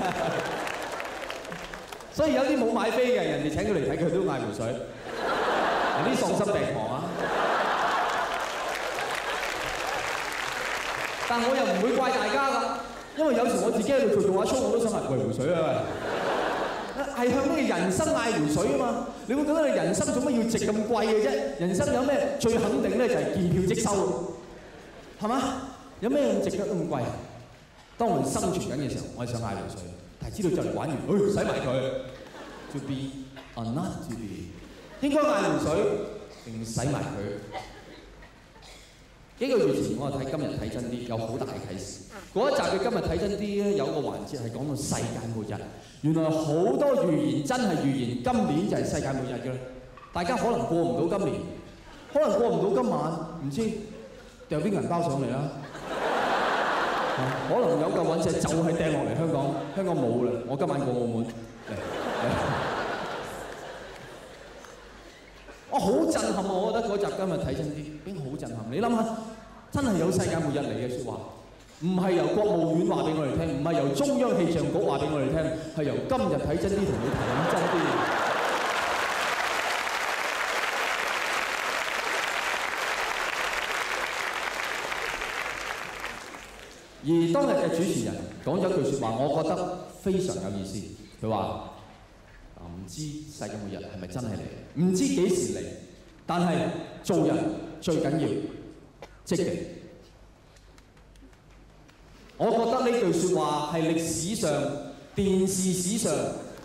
所以有啲冇買飛嘅人哋請佢嚟睇，佢都嗌回水。有啲喪心病狂啊！但我又唔會怪大家㗎，因為有時我自己喺度做做下 show，我都想嗌喂回水啊！係向呢個人生嗌回水啊嘛！你會覺得你人生做乜要值咁貴嘅啫？人生有咩最肯定咧？就係見票即收，係嘛？有咩咁值得咁貴？當我哋生存緊嘅時候，我係想嗌回水，但係知道就嚟玩完，誒使埋佢 to be or not to be， 應該嗌回水定使埋佢？幾個月前我係睇今日睇真啲，有好大嘅啟示。嗰一集嘅今日睇真啲咧，有個環節係講到世界末日。原來好多預言真係預言，今年就係世界末日嘅啦。大家可能過唔到今年，可能過唔到今晚，唔知掉啲銀包上嚟啦。可能有嚿隕石就係掟落嚟香港，香港冇啦。我今晚過澳門，我好震撼啊！我覺得嗰集今日睇真啲，已經好震撼。你諗下，真係有世界末日嚟嘅説話。唔係由國務院話俾我哋聽，唔係由中央氣象局話俾我哋聽，係由今日睇真啲同你睇真啲。而當日嘅主持人講咗句説話，我覺得非常有意思。佢話：唔知世界末日係咪真係嚟？唔知幾時嚟？但係做人最緊要積極。我覺得呢句説話係歷史上、電視史上、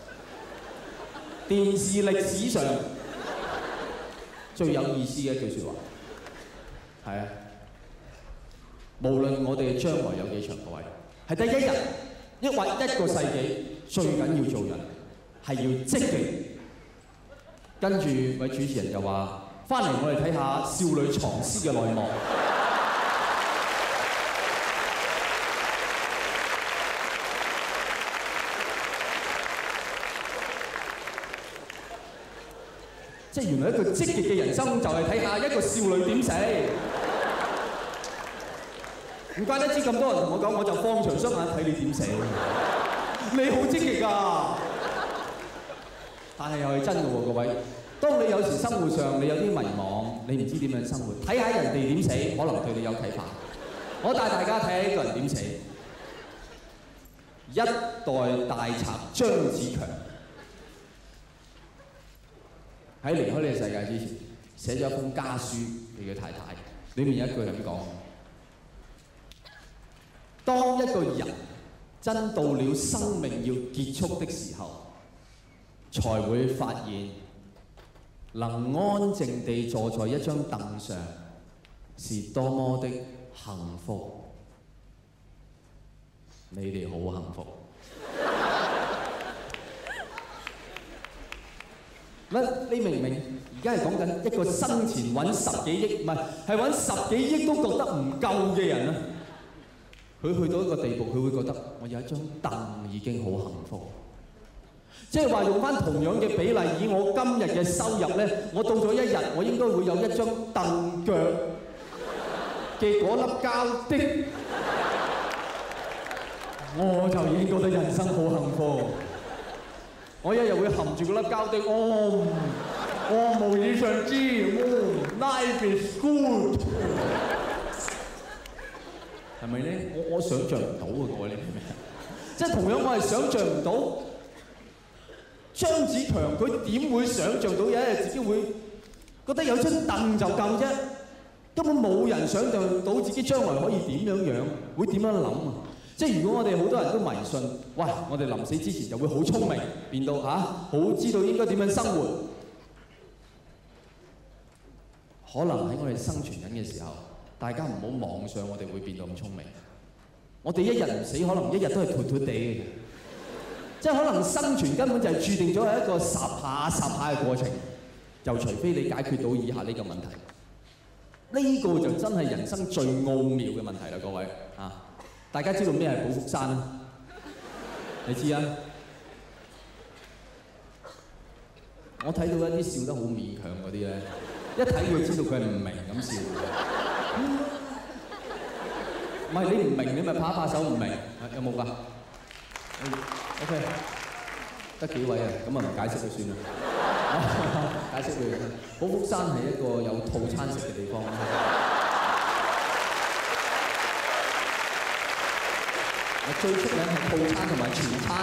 電視歷史上最有意思嘅一句説話。係啊，無論我哋嘅將來有幾長，各位係第一日，抑或一個世紀，最緊要做人係要積極。跟住位主持人就話：翻嚟我哋睇下少女藏屍嘅內幕。即係原來一個積極嘅人生，就係睇下一個少女點死。唔怪得知咁多人同我講，我就放長雙眼睇你點死。你好積極㗎，但係又係真嘅喎，各位。當你有時生活上你有啲迷茫，你唔知點樣生活，睇下人哋點死，可能對你有啟發。我帶大家睇下一個人點死。一代大賊張子強。喺離開呢個世界之前，寫咗一封家書俾佢太太，裏面有一句咁講：當一個人真到了生命要結束的時候，才會發現能安靜地坐在一張凳上，是多麼的幸福。你哋好幸福。乜？你明唔明？而家係講緊一個生前揾十幾億，唔係係揾十幾億都覺得唔夠嘅人啊！佢去到一個地步，佢會覺得我有一張凳已經好幸福。即係話用翻同樣嘅比例，以我今日嘅收入咧，我到咗一日，我應該會有一張凳腳嘅嗰粒膠的，我就已經覺得人生好幸福。我一日會含住嗰粒膠的，哦，我無以上知，哦 ，life is good， 係咪咧？我我想像唔到啊，各位，你明唔明？即係同樣，我係想像唔到張子強佢點會想像到有一日自己會覺得有張凳就夠啫，根本冇人想象到自己將來可以點樣樣，會點樣諗啊！即係如果我哋好多人都迷信，喂，我哋臨死之前就會好聰明，變到嚇好知道應該點樣生活，可能喺我哋生存緊嘅時候，大家唔好妄想我哋會變到咁聰明。我哋一日唔死，可能一日都係攰攰地嘅，即係可能生存根本就係註定咗係一個霎下霎下嘅過程。就除非你解決到以下呢個問題，呢、這個就真係人生最奧妙嘅問題啦，各位啊！大家知道咩係寶福山啊？你知啊？我睇到一啲笑得好勉強嗰啲咧，一睇佢知道佢係唔明咁笑嘅。唔係你唔明，你咪拍一拍手唔明，有冇㗎 ？OK， 得幾位啊？咁啊唔解釋就算啦。解釋佢，寶福山係一個有套餐食嘅地方。我最出名係套餐同埋全餐，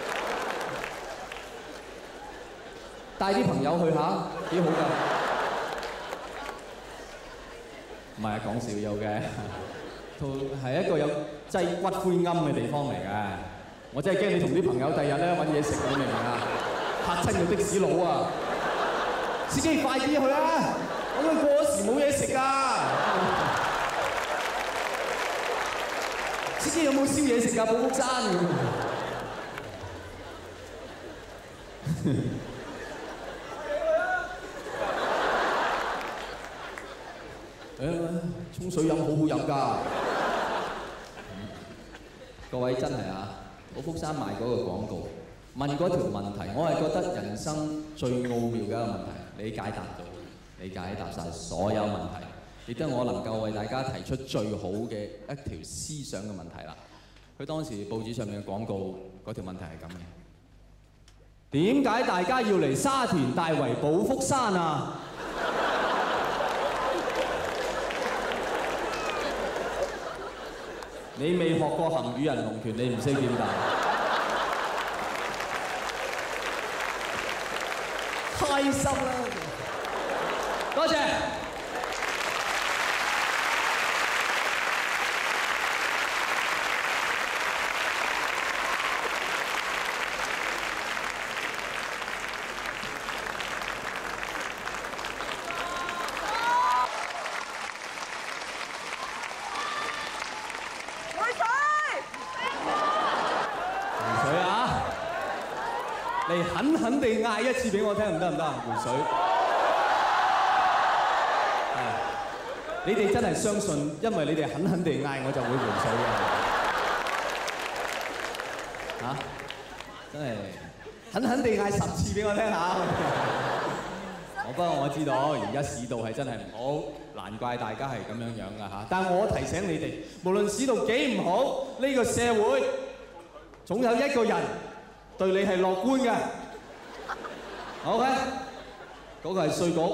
帶啲朋友去下，幾好㗎。唔係啊，講笑有嘅。套係一個有擠骨灰龕嘅地方嚟嘅。我真係驚你同啲朋友第日咧揾嘢食，你明唔明啊？嚇親個的士佬啊！司機快啲去啊！我哋過時冇嘢食啊！司機有冇燒嘢食啊？寶福山誒，沖水飲好好飲㗎！各位真係啊，寶福山賣嗰個廣告。問嗰條問題，我係覺得人生最奧妙嘅一個問題，你解答到，你解答晒所有問題，亦都我能夠為大家提出最好嘅一條思想嘅問題啦。佢當時報紙上面嘅廣告嗰條問題係咁嘅：點解大家要嚟沙田大圍寶福山啊？你未學過鹹魚人龍拳，你唔識點答。開心啦！多謝。 回水！ 回水啊！你狠狠地嗌一次俾我聽，唔得唔得？回水。你哋真係相信，因為你哋狠狠地嗌，我就會回水嘅。嚇、啊！真係狠狠地嗌十次俾我聽下。我不過我知道，而家市道係真係唔好，難怪大家係咁樣樣㗎嚇。但我提醒你哋，無論市道幾唔好，呢、這個社會總有一個人對你係樂觀嘅。OK， 嗰個係稅局。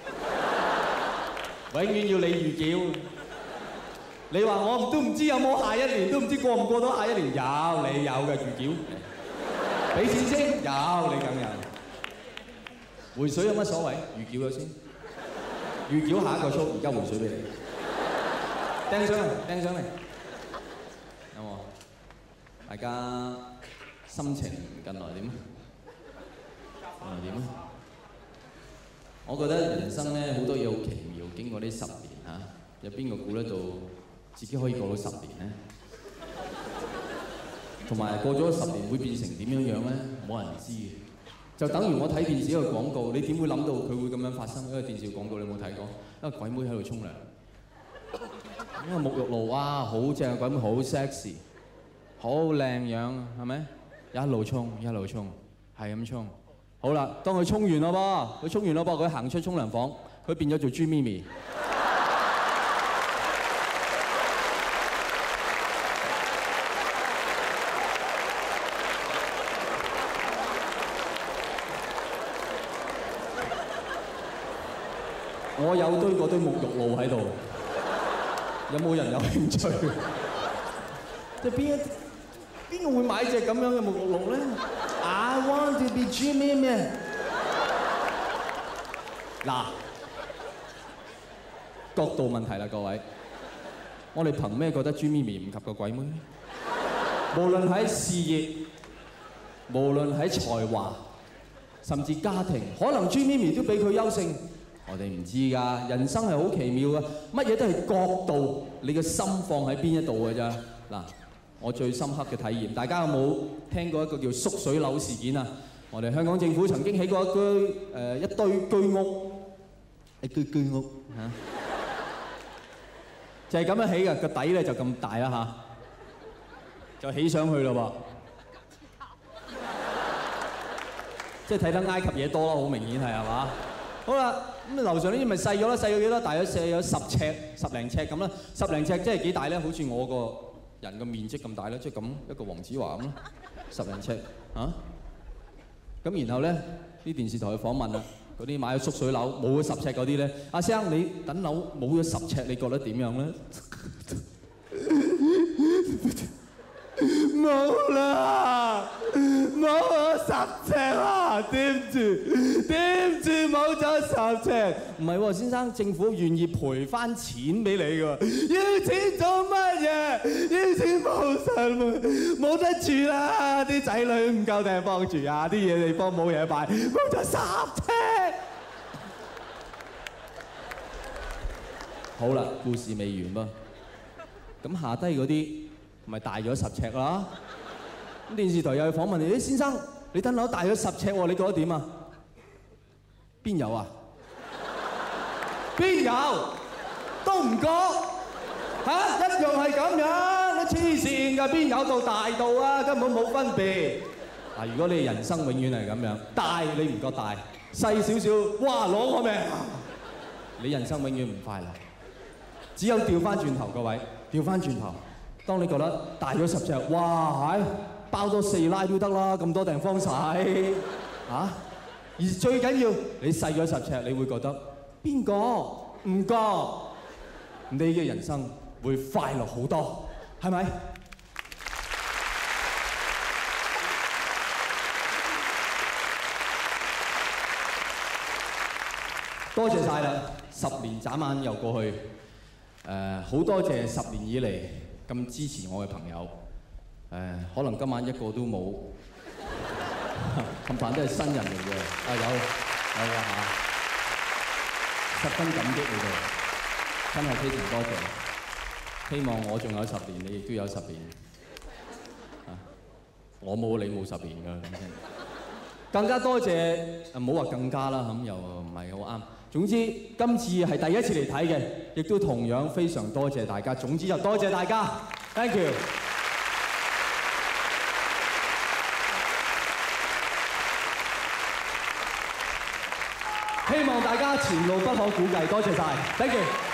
永遠要你預繳。你話我都唔知有冇下一年，都唔知過唔過到下一年。有，你有嘅預繳。俾錢先，有你梗有。回水有乜所謂？預繳咗先。預繳下一個數，而家回水俾你。掟上嚟，掟上嚟。有冇？大家心情近來點啊？近來點啊？我覺得人生咧好多嘢好奇妙，經過呢十年嚇，有邊個估得到自己可以過到十年咧？同埋過咗十年會變成點樣樣咧？冇人知嘅。就等於我睇電視一個廣告，你點會諗到佢會咁樣發生？一個電視廣告你有冇睇過？一個鬼妹喺度沖涼，一個沐浴露哇，好正嘅鬼妹，好 sexy， 好靚樣，係咪？一路沖一路沖，係咁沖。好啦，當佢沖完咯噃，佢沖完咯噃，佢行出沖涼房，佢變咗做豬咪咪。我有堆嗰堆沐浴露喺度，有冇人有興趣？即係邊一邊個會買隻咁樣嘅沐浴露咧？ I want to be Jimmy Man。嗱， 角度問題啦，各位。我哋憑咩覺得朱咪咪唔及個鬼妹？無論喺事業，無論喺才華，甚至家庭，可能朱咪咪都比佢優勝。我哋唔知㗎，人生係好奇妙㗎，乜嘢都係角度，你嘅心放喺邊一度㗎咋？嗱，我最深刻嘅體驗，大家有冇聽過一個叫縮水樓事件啊？我哋香港政府曾經起過一居誒、呃、一堆居屋，一居居屋嚇。啊就係咁樣起嘅，個底咧就咁大啦嚇，就起上去咯喎。即係睇得埃及嘢多咯，好明顯係係嘛？好啦，咁樓上呢啲咪細咗啦，細咗幾多？大約細咗十尺、十零尺咁啦。十零尺即係幾大咧？好似我個人嘅面積咁大啦，即係咁一個黃子華咁咯，十零尺啊。咁然後咧，啲電視台去訪問啦。嗰啲買咗縮水樓冇咗十尺嗰啲咧，阿生你等樓冇咗十尺，你覺得點樣咧？冇啦，冇咗十尺啦，掂住，掂住冇咗十尺。唔係喎，先生，政府願意賠翻錢俾你㗎。要錢做乜嘢？要錢冇實冇得住啦，啲仔女唔夠地方住啊，啲嘢地方冇嘢擺，冇咗十尺。好啦，故事未完噃。咁下低嗰啲咪大咗十尺啦。咁電視台又去訪問你，啲先生，你等樓大咗十尺喎，你覺得點啊？邊有啊？邊有？都唔覺嚇，一樣係咁樣。你黐線㗎，邊有到大到啊？根本冇分別。嗱，如果你人生永遠係咁樣，大你唔覺大，細少少，哇攞我命！你人生永遠唔快樂。只有調翻轉頭，各位，調翻轉頭。當你覺得大咗十尺，哇係包多四奶都得啦，咁多地方使啊！而最緊要你細咗十尺，你會覺得邊個唔覺？你嘅人生會快樂好多，係咪？多謝晒啦！十年眨眼又過去。誒好、呃、多謝十年以嚟咁支持我嘅朋友，誒、呃、可能今晚一個都冇，冚唪唥都係新人嚟嘅，啊有有㗎嚇，十分感激你哋，真係非常多謝，希望我仲有十年，你亦都有十年，啊我冇你冇十年㗎，咁先，更加多謝，唔好話更加啦，咁又唔係好啱。總之，今次係第一次嚟睇嘅，亦都同樣非常多謝大家。總之就多謝大家 ，thank you。希望大家前路不可估計，多謝晒 ，thank you。